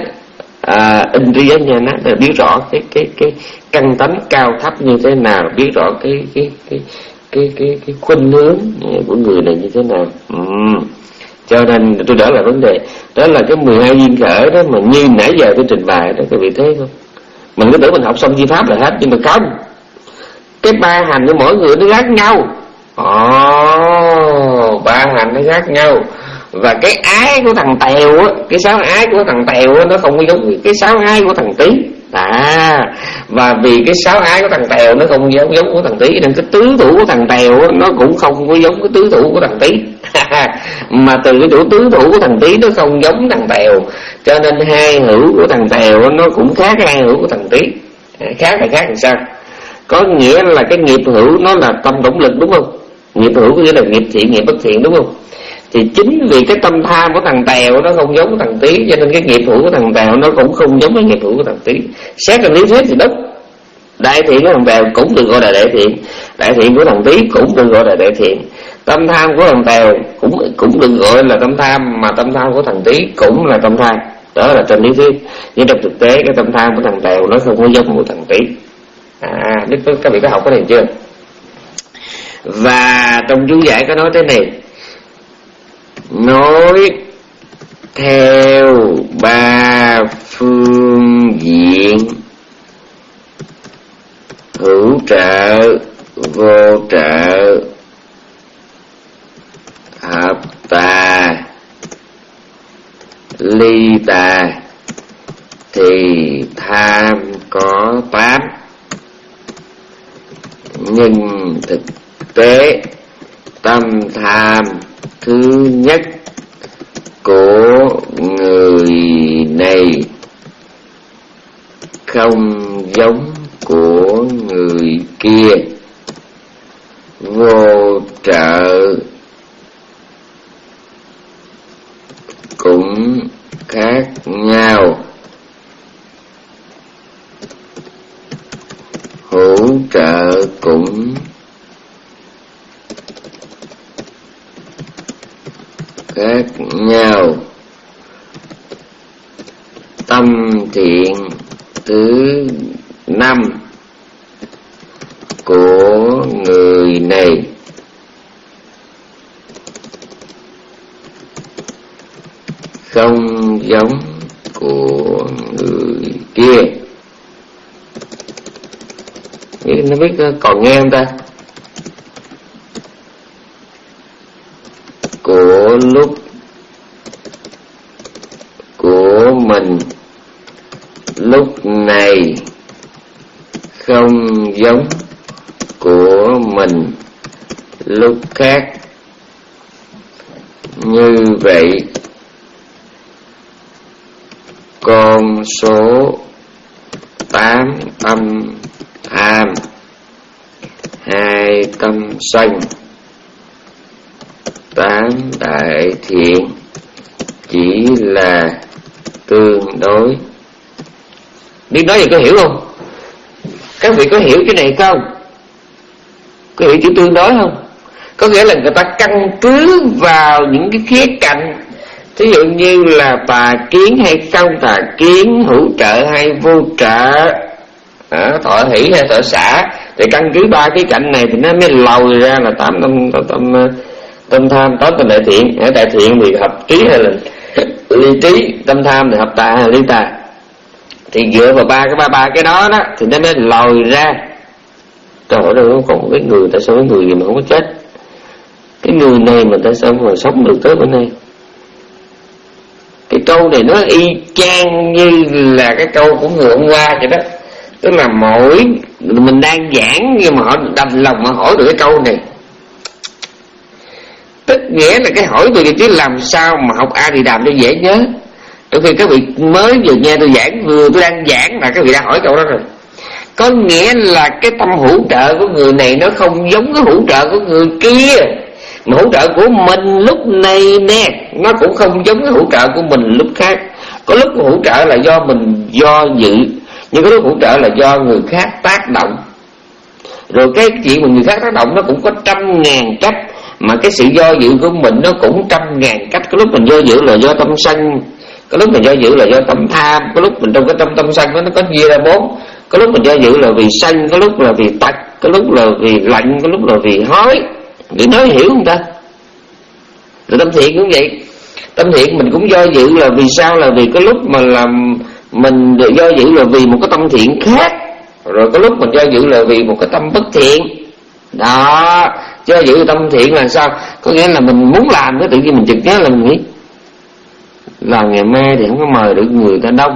à, indriya nhana, là biết rõ cái cái cái căn tánh cao thấp như thế nào, biết rõ cái cái cái cái cái cái khuynh hướng của người này như thế nào. Ừ. Cho nên tôi đỡ là vấn đề đó là cái mười hai duyên khởi đó, mà như nãy giờ tôi trình bày đó, các vị thấy không? Mình cứ tưởng mình học xong chi pháp là hết, nhưng mà không, cái ba hành của mỗi người nó khác nhau. Ồ, ba hành nó khác nhau. Và cái ái của thằng Tèo á, cái sáu ái của thằng Tèo á, nó không có giống cái sáu ái của thằng Tý. À, và vì cái sáu ái của thằng Tèo nó không giống giống của thằng Tý, nên cái tứ thủ của thằng Tèo á, nó cũng không có giống cái tứ thủ của thằng Tý. Mà từ cái chỗ tứ thủ của thằng Tý nó không giống thằng Tèo, cho nên hai hữu của thằng Tèo á, nó cũng khác hai hữu của thằng Tý. À, khác là khác làm sao? Có nghĩa là cái nghiệp hữu nó là tâm động lực, đúng không? Nghiệp hữu có nghĩa là nghiệp thiện, nghiệp bất thiện, đúng không? Thì chính vì cái tâm tham của thằng Tèo nó không giống thằng Tý, cho nên cái nghiệp hữu của thằng Tèo nó cũng không giống cái nghiệp hữu của thằng Tý. Xét là lý thuyết thì đất đại thiện của thằng Tèo cũng được gọi là đại thiện, đại thiện của thằng Tý cũng được gọi là đại thiện. Tâm tham của thằng Tèo cũng cũng được gọi là tâm tham, mà tâm tham của thằng Tý cũng là tâm tham. Đó là trên lý thuyết, nhưng trong thực tế cái tâm tham của thằng Tèo nó không có giống của thằng Tý. À, biết các vị có học cái này chưa? Và trong chú giải có nói thế này: nói theo ba phương diện hữu trợ, vô trợ, hợp tà, ly tà, thì tham có tám. Nhưng thực tế tâm tham thứ nhất của người này không giống của người kia, vô trợ cũng khác nhau, hữu trợ cũng khác nhau. Tâm thiện thứ năm của người này không giống của người kia. Nó biết còn nghe không ta? Của lúc của mình lúc này không giống của mình lúc khác. Như vậy con số tám tâm tham, hai tâm sân, tám đại thiện chỉ là tương đối. Biết nói gì có hiểu không? Các vị có hiểu cái này không? Có hiểu chữ tương đối không? Có nghĩa là người ta căn cứ vào những cái khía cạnh, ví dụ như là tà kiến hay không tà kiến, hữu trợ hay vô trợ, à, thọ hỷ hay thọ xả, thì căn cứ ba cái cạnh này thì nó mới lòi ra là tám tâm tâm tâm, tâm tham, tám tâm đại thiện. Ở đại thiện thì hợp trí hay là ly trí, tâm tham thì hợp tà hay ly tà. Thì dựa vào ba cái ba ba cái đó đó thì nó mới lòi ra. Trời ơi, đâu còn cái người, tại sao cái người gì mà không có chết? Cái người này mà tại sao mà sống được tới bữa nay? Cái câu này nó y chang như là cái câu của người hôm qua vậy đó. Tức là mỗi mình đang giảng nhưng mà họ đành lòng mà hỏi được cái câu này. Tức nghĩa là cái hỏi về chứ làm sao mà học A Thì Đàm cho dễ nhớ. Trong khi các vị mới vừa nghe tôi giảng, vừa tôi đang giảng là các vị đã hỏi câu đó rồi. Có nghĩa là cái tâm hữu trợ của người này nó không giống cái hữu trợ của người kia. Mà hữu trợ của mình lúc này nè, nó cũng không giống cái hữu trợ của mình lúc khác. Có lúc hữu trợ là do mình do dự, nhưng có lúc hữu trợ là do người khác tác động. Rồi cái chuyện mà người khác tác động nó cũng có trăm ngàn cách. Mà cái sự do dự của mình nó cũng trăm ngàn cách. Có lúc mình do dự là do tâm sân, có lúc mình do dự là do tâm tham, có lúc mình trong cái tâm tâm sân đó nó có chia ra bốn. Có lúc mình do dự là vì sân, có lúc là vì tật, có lúc là vì lạnh, có lúc là vì hói. Để nói hiểu không ta? Rồi tâm thiện cũng vậy. Tâm thiện mình cũng do dự là vì sao? Là vì cái lúc mà làm mình do dự là vì một cái tâm thiện khác, rồi có lúc mình do dự là vì một cái tâm bất thiện. Đó, do dự tâm thiện là sao? Có nghĩa là mình muốn làm, cái tự nhiên mình chợt nhớ là mình nghĩ là ngày mai thì không có mời được người ta đông,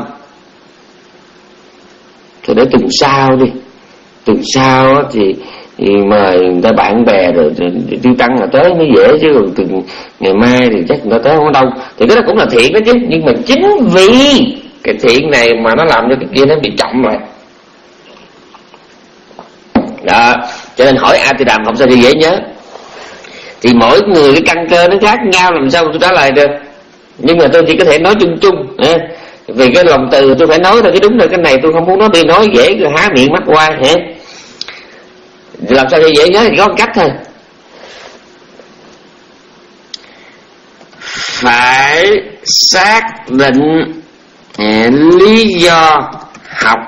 thì để tuần sau đi. Tuần sau thì, thì mời người ta bạn bè rồi tiêu tăng là tới mới dễ, chứ còn tuần ngày mai thì chắc người ta tới không có đông. Thì cái đó cũng là thiện đó chứ, nhưng mà chính vì cái thiện này mà nó làm cho cái kia nó bị chậm lại. Đó, cho nên hỏi A Thì Đàm học sao thì dễ nhớ. Thì mỗi người cái căn cơ nó khác nhau, làm sao tôi trả lời được. Nhưng mà tôi chỉ có thể nói chung chung eh. Vì cái lòng từ tôi phải nói thôi, chứ đúng rồi cái này tôi không muốn nói, bị nói dễ rồi há miệng mắt qua eh. Làm sao để dễ nhớ thì có một cách thôi. Phải xác định eh, lý do học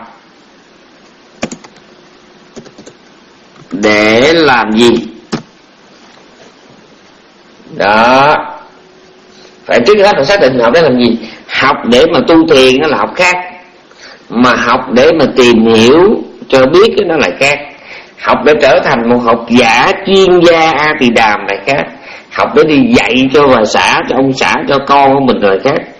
để làm gì. Đó, phải trước hết phải xác định học để làm gì. Học để mà tu thiền nó là học khác, mà học để mà tìm hiểu cho biết cái nó lại khác. Học để trở thành một học giả chuyên gia A Tỳ Đàm lại khác. Học để đi dạy cho bà xã, cho ông xã, cho con của mình lại khác.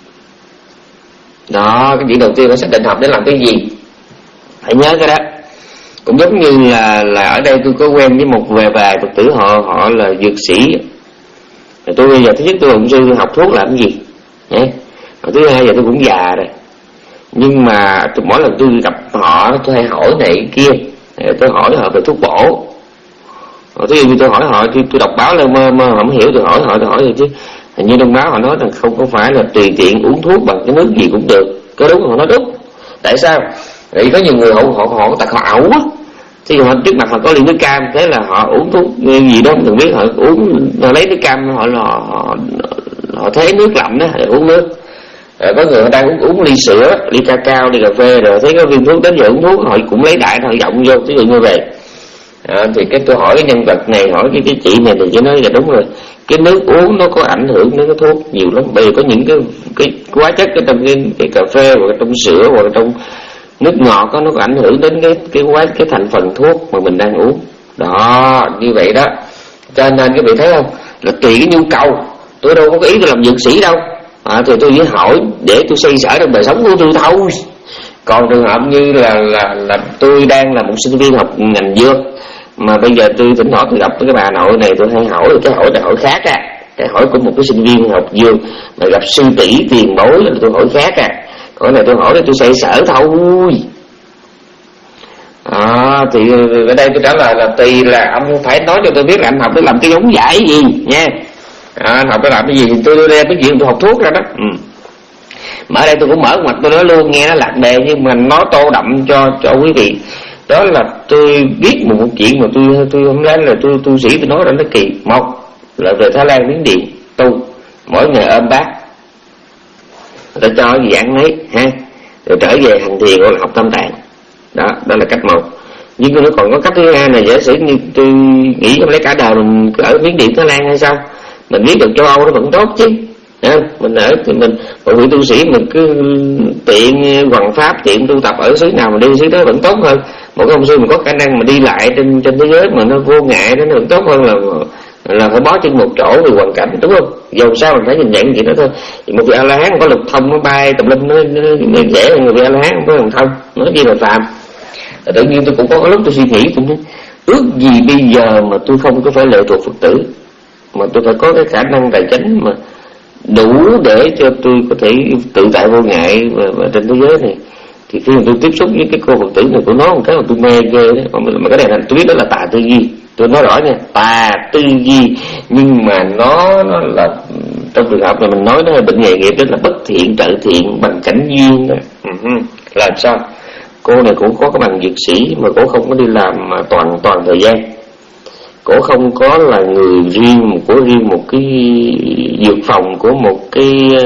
Đó, cái chuyện đầu tiên phải xác định học để làm cái gì, phải nhớ cái đó. Cũng giống như là là ở đây tôi có quen với một vài vài Phật tử họ họ là dược sĩ. Tôi bây giờ thứ nhất tôi cũng sư tôi học thuốc làm cái gì nhé. Thứ hai giờ tôi cũng già rồi, nhưng mà tôi, mỗi lần tôi gặp họ tôi hay hỏi này kia. Tôi hỏi họ về thuốc bổ. Thứ như tôi hỏi họ, tôi, tôi đọc báo lên mà, mà không hiểu tôi hỏi họ, tôi hỏi rồi chứ hình như trong báo họ nói rằng không có phải là tùy tiện uống thuốc bằng cái nước gì cũng được. Có đúng, họ nói đúng. Tại sao? Vì có nhiều người họ họ họ có tật họ ẩu á, thì họ trước mặt họ có ly nước cam, thế là họ uống thuốc gì đó không cần biết, họ uống, họ lấy nước cam, họ họ họ, họ thế nước lạnh đó, họ uống nước. Rồi có người họ đang uống, uống ly sữa, ly cacao, ly cà phê, rồi thấy có viên thuốc đến giờ uống thuốc, họ cũng lấy đại, họ giọng vô, ví dụ như vậy. À, thì cái tôi hỏi cái nhân vật này, hỏi cái cái chị này thì chỉ nói là đúng rồi, cái nước uống nó có ảnh hưởng đến cái thuốc nhiều lắm. Bởi vì có những cái cái hóa chất ở trong cái, cái cà phê hoặc trong sữa hoặc trong nước ngọt đó, nó có ảnh hưởng đến cái cái quá cái thành phần thuốc mà mình đang uống. Đó, như vậy đó. Cho nên các vị thấy không, là tùy cái nhu cầu. Tôi đâu có cái ý tôi làm dược sĩ đâu. À, thì tôi chỉ hỏi để tôi xây sở trong đời sống của tôi thôi. Còn trường hợp như là là là tôi đang là một sinh viên học ngành dược, mà bây giờ tôi thỉnh thoảng tôi gặp cái bà nội này, tôi hay hỏi cái hỏi là hỏi khác à. Cái hỏi của một cái sinh viên học dược mà gặp sư tỷ tiền bối là tôi hỏi khác à. Còn này tôi hỏi để tôi xây sở thôi. À, thì ở đây tôi trả lời là tùy là ông phải nói cho tôi biết là anh học để làm cái giống giải gì nha. À, anh học để làm cái gì thì tôi đưa ra cái chuyện tôi học thuốc ra đó. Ừ. Mà ở đây tôi cũng mở mặt tôi nói luôn, nghe nó lạc đề nhưng mà nó tô đậm cho cho quý vị. Đó là tôi biết một, một chuyện mà tôi tôi hôm nay là tôi tu sĩ tôi nói ra nó kỳ. Một là về Thái Lan Miến Điện tu, mỗi ngày ôm bát, người ta cho gì ăn nấy ha, rồi trở về hành thiền hoặc là học tâm tạng. Đó, đó là cách một. Nhưng nó còn có cách thứ hai là giả sử như tôi nghĩ trong lấy cả đời mình ở Miến Điện Thái Lan hay sao, mình biết được châu Âu nó vẫn tốt chứ. À, mình ở thì mình một vị tu sĩ mình cứ tiện hoằng pháp, tiện tu tập ở xứ nào mà đi xứ đó vẫn tốt hơn. Một cái ông sư mình có khả năng mà đi lại trên trên thế giới mà nó vô ngại đó, nó vẫn tốt hơn là là phải bó chân một chỗ vì hoàn cảnh, đúng không? Dầu sao mình phải nhìn nhận vậy đó thôi. Thì một vị A La Hán có lực thông nó bay tùm lum, nó, nó, nó dễ hơn người vị A La Hán không có lực thông, nói gì là phàm. Tự nhiên tôi cũng có lúc tôi suy nghĩ, tôi nói ước gì bây giờ mà tôi không có phải lệ thuộc Phật tử, mà tôi phải có cái khả năng tài chính mà đủ để cho tôi có thể tự tại vô ngại và, và trên thế giới này. Thì khi mà tôi tiếp xúc với cái cô Phật tử này, tôi nói một cái mà tôi mê ghê đấy. Mà cái này là tôi biết đó là tà tư duy, tôi nói rõ nha, tà tư duy. Nhưng mà nó nó là trong trường hợp là mình nói nó là bệnh nghề nghiệp, đó là bất thiện trợ thiện bằng cảnh duyên đó. Uh-huh. Làm sao cô này cũng có cái bằng dược sĩ mà cô không có đi làm toàn toàn thời gian, cổ không có là người riêng của riêng một cái dược phòng của một cái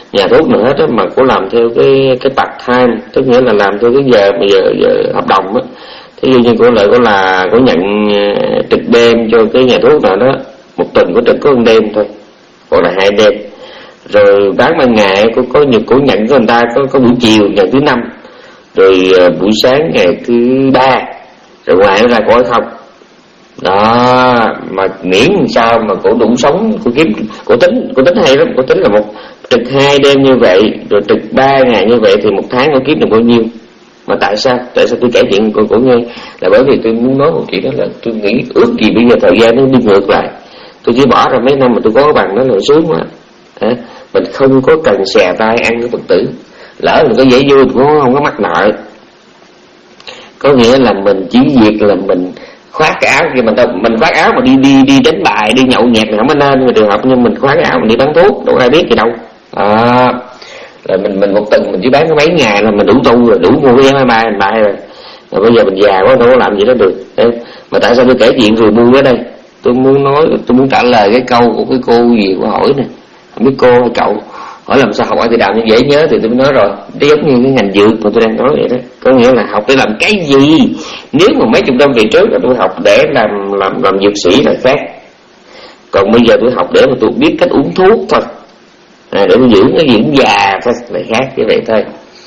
nhà thuốc nữa hết á, mà cổ làm theo cái cái part time, tức nghĩa là làm theo cái giờ mà giờ, giờ hợp đồng á. Thí dụ như cổ lại cổ là cổ nhận trực đêm cho cái nhà thuốc nào đó, một tuần cổ trực có một đêm thôi hoặc là hai đêm, rồi bán ban ngày có có nhiều cổ nhận của người ta có có buổi chiều ngày thứ năm, rồi uh, buổi sáng ngày thứ ba, rồi ngoài nó ra cổ không đó. Mà miễn sao mà cổ đủ sống, cổ kiếm, cổ tính cổ tính hay lắm, cổ tính là một trực hai đêm như vậy rồi trực ba ngày như vậy thì một tháng cổ kiếm được bao nhiêu. Mà tại sao tại sao tôi kể chuyện của cổ nghe là bởi vì tôi muốn nói một chuyện đó là tôi nghĩ ước gì bây giờ thời gian nó đi ngược lại, tôi chỉ bỏ ra mấy năm mà tôi có cái bằng đó là sướng quá. À, mình không có cần xè tay ăn cái Phật tử, lỡ mình có dễ vui cũng không có mắc nợ. Có nghĩa là mình chỉ việc là mình khoác cái áo kia, mình mình khoác áo mà đi đi đi đánh bài, đi nhậu nhẹt thì không có nên, mà trường hợp nhưng mình khoác cái áo mình đi bán thuốc đâu ai biết gì đâu. À, là mình mình một tuần mình chỉ bán có mấy ngày là mình đủ tu rồi, đủ mua cái vé máy bay mình bay rồi. Mà bây giờ mình già quá đâu có làm gì đó được. Mà tại sao tôi kể chuyện rồi bu ở đây? Tôi muốn nói, tôi muốn trả lời cái câu của cái cô gì của hỏi nè, không biết cô hay cậu hỏi làm sao học A Di Đà nhưng dễ nhớ, thì tôi mới nói rồi, nó giống như cái ngành dược mà tôi đang nói vậy đó. Có nghĩa là học để làm cái gì? Nếu mà mấy chục năm về trước là tôi học để làm làm làm dược sĩ là khác, còn bây giờ tôi học để mà tôi biết cách uống thuốc thôi, à, để tôi dưỡng cái dưỡng già thôi là khác như vậy thôi.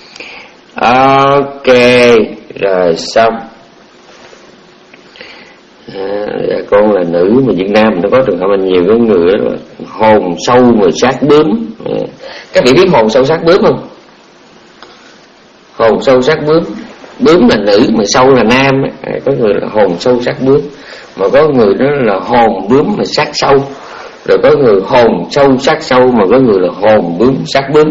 Ok, rồi xong. À, dạ, con là nữ mà Việt Nam nó có trường hợp là nhiều cái người đó là hồn sâu mà sát bướm. À, các vị biết hồn sâu sát bướm không? Hồn sâu sát bướm, bướm là nữ mà sâu là nam. À, có người là hồn sâu sát bướm, mà có người đó là hồn bướm mà sát sâu, rồi có người hồn sâu sát sâu, mà có người là hồn bướm sát bướm.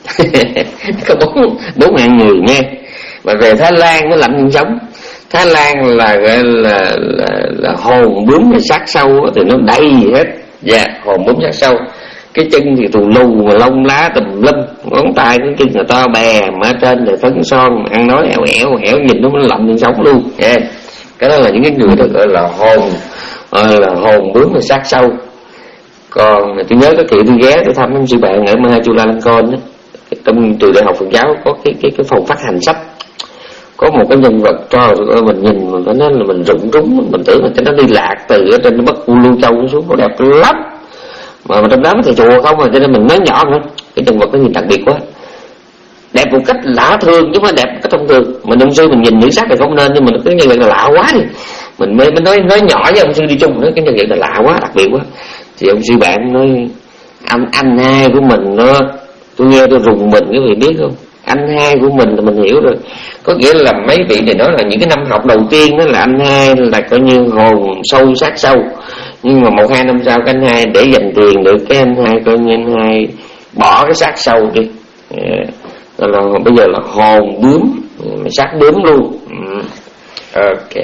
Có bốn bốn hạng người nghe. Mà về Thái Lan nó lạnh nhân sống. Thái Lan là gọi là, là, là hồn bướm sát sâu thì nó đầy hết. Dạ, yeah, hồn bướm sát sâu. Cái chân thì tù lù mà lông lá tùm lum, ngón tay cái chân là to bè, mà trên thì phấn son, ăn nói ẻo ẻo ẻo, nhìn nó mới lạnh nhân sống luôn. Yeah. Cái đó là những cái người đó gọi là hồn là hồn bướm sát sâu. Còn tôi nhớ cái kỳ tôi ghé tôi thăm ông sư bạn ở Maha Chula Lancon đó, trong trường đại học Phật giáo có cái cái cái phòng phát hành sách, có một cái nhân vật trời ơi, mình nhìn mình phải nói là mình rụng rúng, mình tưởng là cái nó đi lạc từ ở trên Bắc U Lưu Châu xuống, nó đẹp lắm, mà, mà trong đó thầy chùa không, mà cho nên mình nói nhỏ nữa. Cái nhân vật nó nhìn đặc biệt quá, đẹp một cách lạ thường chứ không phải đẹp một cách thông thường. Mình ông sư mình nhìn nữ sắc thì không nên, nhưng mình cái nhân vật là lạ quá đi, mình mới nói nói nhỏ với ông sư đi chung, nói cái nhân vật là lạ quá, đặc biệt quá. Thì ông sư bạn nói anh anh hai của mình nó, tôi nghe tôi rùng mình, cái vị biết không? Anh hai của mình là mình hiểu rồi, có nghĩa là mấy vị này nói là những cái năm học đầu tiên đó là anh hai là coi như hồn sâu sát sâu, nhưng mà một hai năm sau cái anh hai để dành tiền được, cái anh hai coi như anh hai bỏ cái sát sâu đi, à, là bây giờ là hồn bướm sát bướm luôn. Ừ. Ok.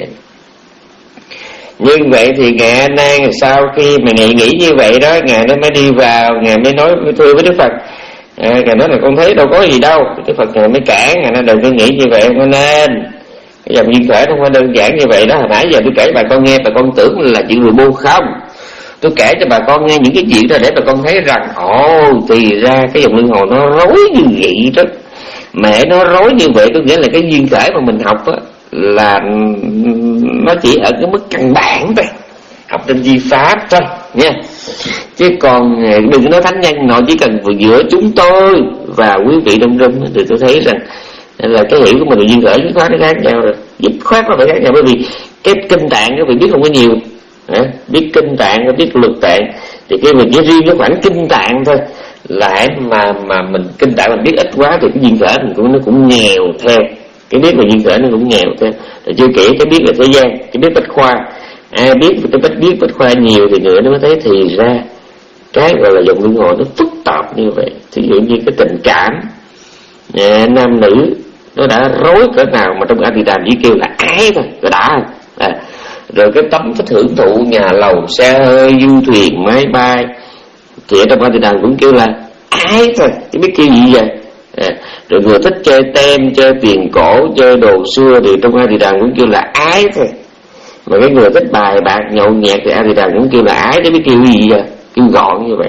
Như vậy thì Ngài A Nan sau khi mà Ngài nghĩ như vậy đó, Ngài nó mới đi vào, Ngài mới nói mới thưa với Đức Phật. À, Ngài nói là con thấy đâu có gì đâu. Đức Phật Ngài mới cản, Ngài nói đừng có nghĩ như vậy, không nên. Cái dòng duyên khởi nó không phải đơn giản như vậy đó. Hồi nãy giờ tôi kể bà con nghe, bà con tưởng là chuyện người bu không. Tôi kể cho bà con nghe những cái chuyện đó để bà con thấy rằng ồ thì ra cái dòng luân hồi nó rối như vậy đó. Mẹ nó rối như vậy có nghĩa là cái duyên khởi mà mình học á là nó chỉ ở cái mức căn bản thôi, học trên di pháp thôi nha. Chứ còn đừng có nói thánh nhân nọ, chỉ cần vừa giữa chúng tôi và quý vị đông râm thì tôi thấy rằng là cái hiểu của mình về duyên khởi dứt khoát nó khác nhau rồi, dứt khoát nó phải khác nhau. Bởi vì cái kinh tạng các vị biết không có nhiều, à, biết kinh tạng, biết luật tạng, thì cái mình chỉ riêng cái khoảng kinh tạng thôi là mà mà mình kinh tạng mình biết ít quá thì cái duyên khởi mình cũng nó cũng nghèo theo. Cái biết về duyên khởi nó cũng nghèo theo. Rồi chưa kể cái biết về thế gian, cái biết bách khoa, ai biết cái bách biết bách khoa nhiều thì nữa nó mới thấy thì ra cái gọi là dòng luân hồi nó phức tạp như vậy. Thí dụ như cái tình cảm à, nam nữ nó đã rối cỡ nào mà trong A Di Đà chỉ kêu là ái thôi, rồi đã à, rồi cái tấm thích hưởng thụ nhà lầu xe hơi du thuyền máy bay thì ở trong A Di Đà cũng kêu là ái thôi, chứ biết kêu gì vậy. À, rồi người thích chơi tem, chơi tiền cổ, chơi đồ xưa thì trong A Di Đà cũng kêu là ái thôi. Mà cái người thích bài bạc nhậu nhẹt thì A Di Đà cũng kêu là ái, chứ biết kêu gì vậy, kêu gọn như vậy.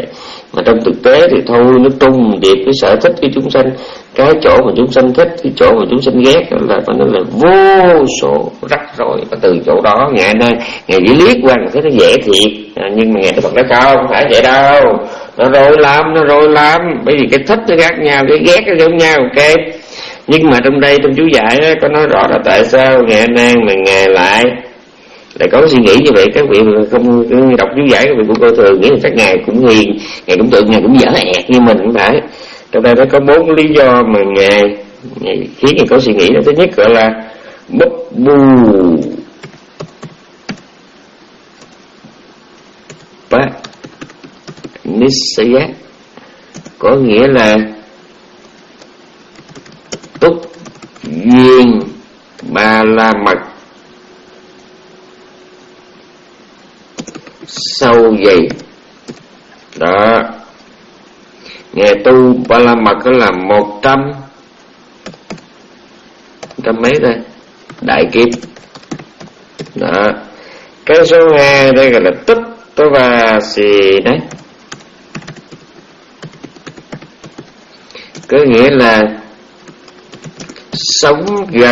Mà trong thực tế thì thôi nó trùng điệp cái sở thích của chúng sanh, cái chỗ mà chúng sanh thích, cái chỗ mà chúng sanh ghét là phải nói là vô số rắc rối. Và từ chỗ đó ngày nay ngày chỉ liếc qua thấy nó dễ thiệt, à, nhưng mà ngày Đức Phật nói không, không phải vậy đâu, nó rồi lắm, nó rồi lắm. Bởi vì cái thích nó khác nhau, cái ghét nó giống nhau, ok. Nhưng mà trong đây trong chú giải đó, có nói rõ là tại sao ngày nay mà ngày lại lại có suy nghĩ như vậy. Các vị không đọc chú giải, các vị cũng coi thường, nghĩ là các ngài cũng hiền, ngài cũng tưởng ngài cũng dở ẹt như mình, không phải. Trong đây nó có bốn lý do mà ngài, ngài khiến ngài có suy nghĩ đó. Thứ nhất gọi là búp bù bá nissaya, có nghĩa là túc duyên ba la mật sâu dày đó. Ngày tu ba la mật đó là một trăm trăm mấy đây đại kiếp đó. Cái số hai đây gọi là tích tố ba xì đấy, có nghĩa là sống gần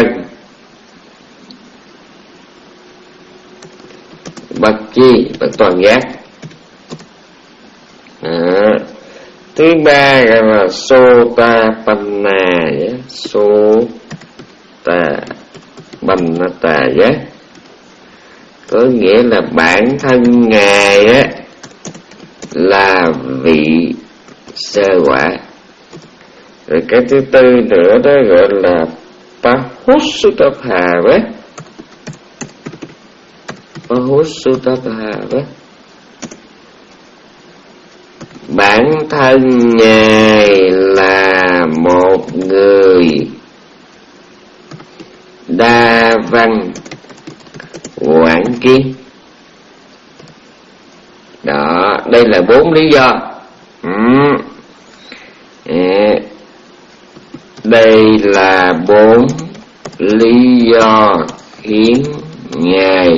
bậc chi, bậc toàn giác. À, thứ ba gọi là Sotapanna, Sotapanna giác, có nghĩa là bản thân ngài á là vị sơ quả. Rồi cái thứ tư nữa đó gọi là Pahusutapha, Pahusutapha, bản thân ngài là một người đa văn quảng kiến. Đó, đây là bốn lý do. Ừ. Đây là bốn lý do khiến ngài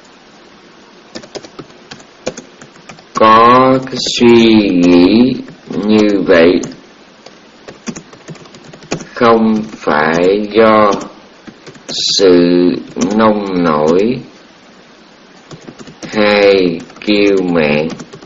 có cái suy nghĩ như vậy, không phải do sự nông nổi hay kiêu mạn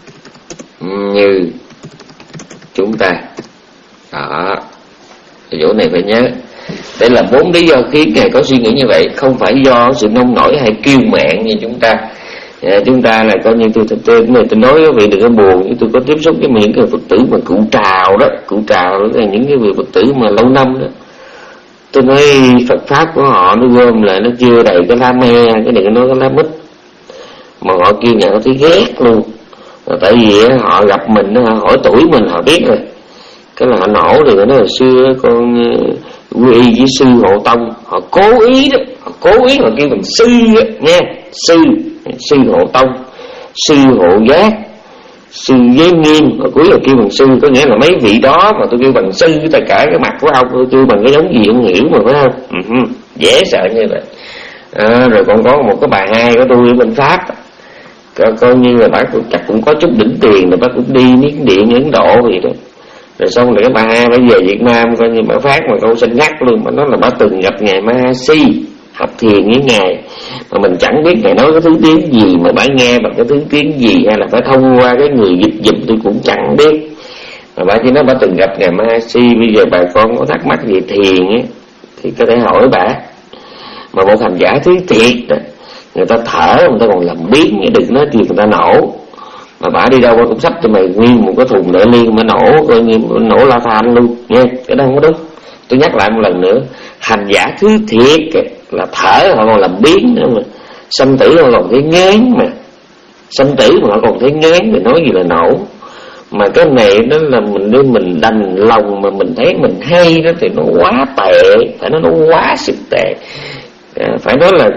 như chúng ta. Đó, chỗ này phải nhớ. Đây là bốn lý do khiến ngài có suy nghĩ như vậy, không phải do sự nông nổi hay kiêu mạn như chúng ta. À, chúng ta là coi như tôi tôi tôi, tôi, tôi nói với vị đừng có buồn, tôi có tiếp xúc với những cái Phật tử mà cụ trào đó, cụ trào đó là những cái vị Phật tử mà lâu năm đó. Tôi nói Phật pháp của họ nó gom lại nó chưa đầy cái lá me, cái đừng có nói cái lá mít, mà họ kêu nhà có thấy ghét luôn. Rồi tại vì họ gặp mình, họ hỏi tuổi mình họ biết rồi, cái là họ nổ thì nói là xưa con quy y với sư Hộ Tông, họ cố ý đó, họ cố ý họ kêu bằng sư đó, nha, sư sư Hộ Tông, sư Hộ Giác, sư Giới Nghiêm, họ cuối là kêu bằng sư, có nghĩa là mấy vị đó mà tôi kêu bằng sư, tất cả cái mặt của ông tôi kêu bằng cái giống gì ông hiểu mà, phải không? Uh-huh. Dễ sợ như vậy. À, rồi còn có một cái bà hai của tôi ở bên Pháp, Co, coi như là bác cũng, chắc cũng có chút đỉnh tiền rồi, bác cũng đi Miến Điện, Ấn Độ gì đó. Rồi xong rồi cái bà hai bây giờ Việt Nam coi như bà phát mà câu xinh ngắt luôn, mà nói là bà từng gặp ngài Mahasi học thiền với ngài, mà mình chẳng biết ngài nói cái thứ tiếng gì, mà bà nghe bằng cái thứ tiếng gì, hay là phải thông qua cái người dịch giùm tôi cũng chẳng biết. Mà bà chỉ nói bà từng gặp ngài Mahasi. Bây giờ bà con có thắc mắc gì thiền ấy thì có thể hỏi bà. Mà một hành giả thứ thiệt đó, người ta thở người ta còn làm biến, đừng nói chuyện người ta nổ. Mà bà đi đâu cũng xách cho mày nguyên một cái thùng lệ liên mà nổ, coi như nổ la than luôn nha, cái đó không có đúng. Tôi nhắc lại một lần nữa, hành giả thứ thiệt là thở họ còn làm biến nữa, mà sanh tử họ còn thấy ngán, mà sanh tử mà họ còn thấy ngán thì nói gì là nổ. Mà cái này đó là mình đưa mình đành lòng mà mình thấy mình hay đó thì nó quá tệ, phải nói nó quá sức tệ. À, phải nói là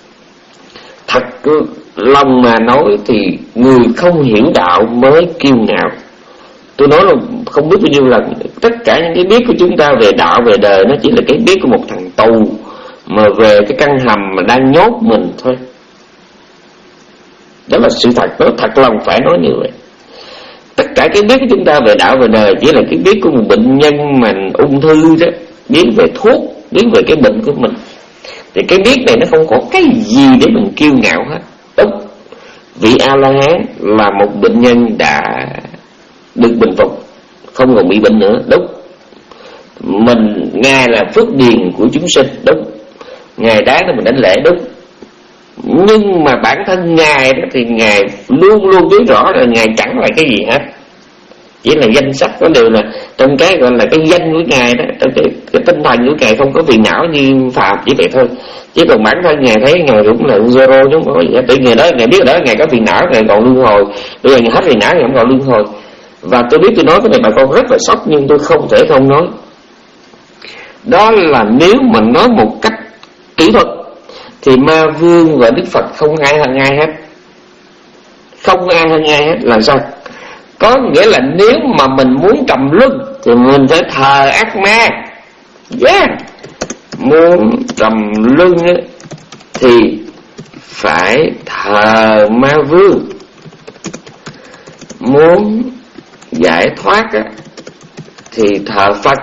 thật lòng mà nói thì người không hiểu đạo mới kiêu ngạo. Tôi nói là không biết bao nhiêu lần, tất cả những cái biết của chúng ta về đạo về đời nó chỉ là cái biết của một thằng tù mà về cái căn hầm mà đang nhốt mình thôi. Đó là sự thật, nói thật lòng phải nói như vậy. Tất cả cả cái biết của chúng ta về đạo về đời chỉ là cái biết của một bệnh nhân mà ung thư đó, biết về thuốc, biết về cái bệnh của mình. Thì cái biết này nó không có cái gì để mình kiêu ngạo hết. Đúng, vị A-la-hán là một bệnh nhân đã được bình phục, không còn bị bệnh nữa. Đúng, mình Ngài là phước điền của chúng sinh. Đúng, Ngài đáng để mình đánh lễ. Đúng, nhưng mà bản thân Ngài đó thì Ngài luôn luôn biết rõ là Ngài chẳng là cái gì hết, chỉ là danh sách. Có điều là trong cái gọi là cái danh của Ngài đó, trong cái, cái tinh thần của Ngài không có phiền não như phàm, chỉ vậy thôi. Chứ còn bản thân Ngài thấy Ngài cũng là zero, chứ không có gì hết. Tự Ngài đó, Ngài biết đó, Ngài có phiền não, Ngài còn luân hồi. Bây giờ Ngài hết phiền não, Ngài không còn luân hồi. Và tôi biết tôi nói cái này bà con rất là sốc, nhưng tôi không thể không nói. Đó là nếu mà nói một cách kỹ thuật thì Ma Vương và Đức Phật không ai hơn ai hết. Không ai hơn ai hết là sao? Có nghĩa là nếu mà mình muốn trầm luân thì mình phải thờ ác ma. Yeah. Muốn trầm luân thì phải thờ Ma Vương. Muốn giải thoát thì thờ Phật.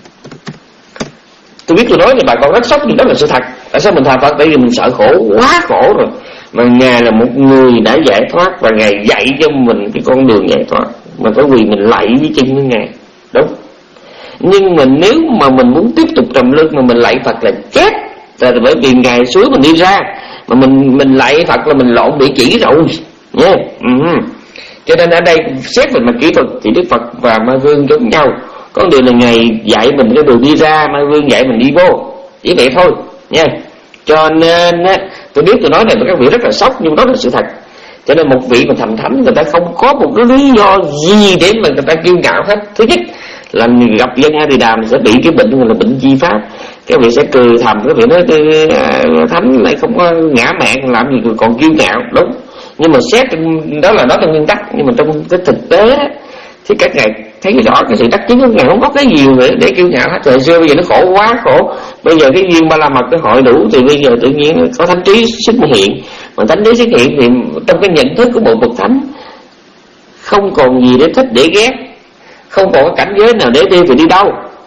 Tôi biết tôi nói thì bà con rất sốc, nhưng đó là sự thật. Tại sao mình thờ Phật? Tại vì mình sợ khổ, quá khổ rồi. Mà Ngài là một người đã giải thoát, và Ngài dạy cho mình cái con đường giải thoát. Mình phải quỳ mình lạy với chân với Ngài. Đúng. Nhưng mà nếu mà mình muốn tiếp tục trầm luân mà mình lạy Phật là chết. Là bởi vì Ngài suối mình đi ra, mà mình mình lạy Phật là mình lộn địa chỉ rồi nha. Yeah. Uh-huh. Cho nên ở đây xét về mặt kỹ thuật thì Đức Phật và Ma Vương giống nhau. Có điều là Ngài dạy mình cái đường đi ra, Ma Vương dạy mình đi vô, chỉ vậy thôi nha. Cho nên á, tôi biết tôi nói này mà các vị rất là sốc, nhưng đó là sự thật. Cho nên một vị mà thành thánh, người ta không có một cái lý do gì để mà người ta kiêu ngạo hết. Thứ nhất là gặp dân A Tỳ Đàm sẽ bị cái bệnh gọi là bệnh chi pháp. Các vị sẽ cười thầm, các vị nói thánh lại không có ngã mạn làm gì còn kiêu ngạo. Đúng, nhưng mà xét đó là đó trong nguyên tắc, nhưng mà trong cái thực tế thì các ngài thấy rõ cái sự đắc chứng của Ngài không có cái gì để, để kiêu ngạo hết. Thời xưa bây giờ nó khổ quá khổ, bây giờ cái duyên ba la mật cái hội đủ thì bây giờ tự nhiên có thánh trí xuất hiện. Mà thánh trí xuất hiện thì trong cái nhận thức của một bậc thánh không còn gì để thích để ghét, không còn cái cảnh giới nào để đi thì đi đâu.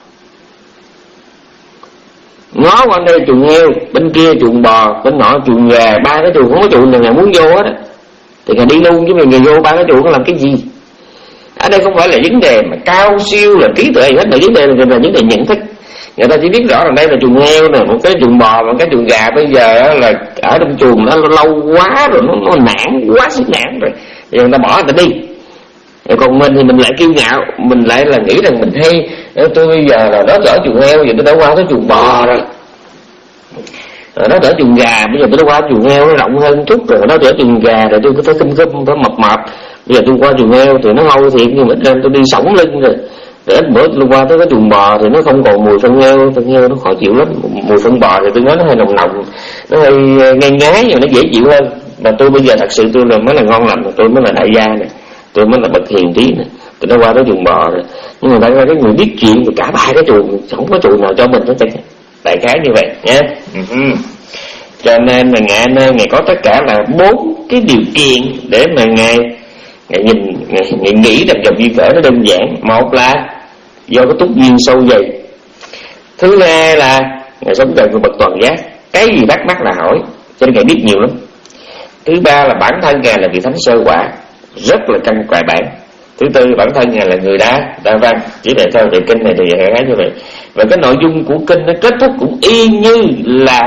Ngó qua đây chuồng heo, bên kia chuồng bò, bên nọ chuồng gà, ba cái chuồng không có chuồng nào Ngài muốn vô hết á thì Ngài đi luôn, chứ mà Ngài vô ba cái chuồng nó làm cái gì? Ở đây không phải là vấn đề mà cao siêu là trí tuệ hết, mà vấn đề là, là vấn đề nhận thức. Người ta chỉ biết rõ là đây là chuồng heo nè, một cái chuồng bò, một cái chuồng gà. Bây giờ là ở trong chuồng nó lâu quá rồi, nó, nó nản quá sức nản rồi, thì người ta bỏ người ta đi. Còn mình thì mình lại kiêu ngạo, mình lại là nghĩ rằng mình hay. Tôi bây giờ là nó ở chuồng heo, giờ tôi đã qua tới chuồng bò rồi. Nó ở chuồng gà, bây giờ tôi đã qua chuồng heo nó rộng hơn chút rồi. Nó ở chuồng gà rồi tôi phải khum khum, phải mập mập. Bây giờ tôi qua chuồng heo thì nó lâu thiệt, nhưng mà nên tôi đi sống lưng rồi. Để ít bữa tôi qua tới cái chuồng bò thì nó không còn mùi phân heo, phân heo nó khó chịu lắm. Mùi phân bò thì tôi nói nó hơi nồng nồng, nó hơi ngây ngái, nhưng nó dễ chịu hơn. Mà tôi bây giờ thật sự tôi là mới là ngon lành, tôi mới là đại gia này, tôi mới là bậc hiền trí này. Tôi đã qua tới chuồng bò rồi, nhưng mà đại gia cái người biết chuyện thì cả ba cái chuồng không có chuồng nào cho mình hết trơn. Đại khái như vậy nhé. Uh-huh. Cho nên là Ngài Ngài có tất cả là bốn cái điều kiện để mà Ngài Ngài nhìn, Ngài, Ngài nghĩ rằng dòng duyên khởi nó đơn giản. Một là do cái túc duyên sâu dày. Thứ hai là Ngài sống gần của bậc toàn giác, cái gì bắt mắt là hỏi, cho nên Ngài biết nhiều lắm. Thứ ba là bản thân Ngài là vị thánh sơ quả, rất là căn bài bản. Thứ tư bản thân Ngài là người đa đa văn, chỉ để theo về kinh này thì Ngài nói như vậy. Và cái nội dung của kinh nó kết thúc cũng y như là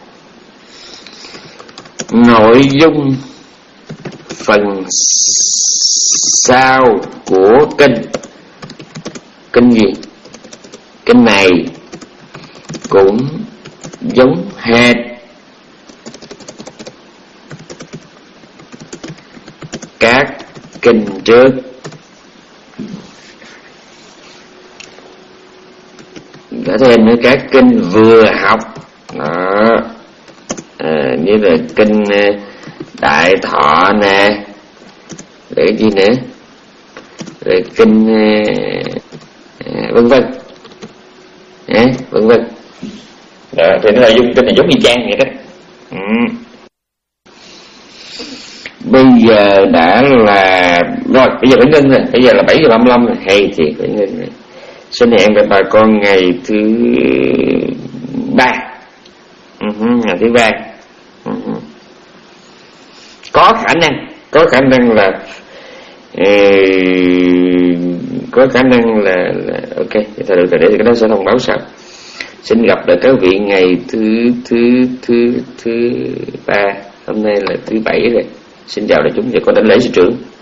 nội dung phần sau của kinh. Kinh gì? Kinh này cũng giống hệt các kinh trước. Có thêm nữa các kinh vừa học đó, à, như là kinh Đại Thọ nè, để gì nữa, rồi kinh à, vân vân, à, vân vân. Đó, thì nó là dung kinh này giống như trang vậy đó. Ừ. Bây giờ đã là Rồi bây giờ phải ngưng rồi, bây giờ là bảy giờ ba mươi lăm rồi, hay thì phải ngưng rồi. Xin hẹn gặp bà con ngày thứ ba. Uh-huh, ngày thứ ba. Uh-huh. Có khả năng, có khả năng là uh, có khả năng là, là ok, thôi được rồi, để cái đó sẽ thông báo sau. Xin gặp lại các vị ngày thứ thứ thứ thứ ba. Hôm nay là thứ bảy rồi. Xin chào đại chúng và con đến lễ sư trưởng.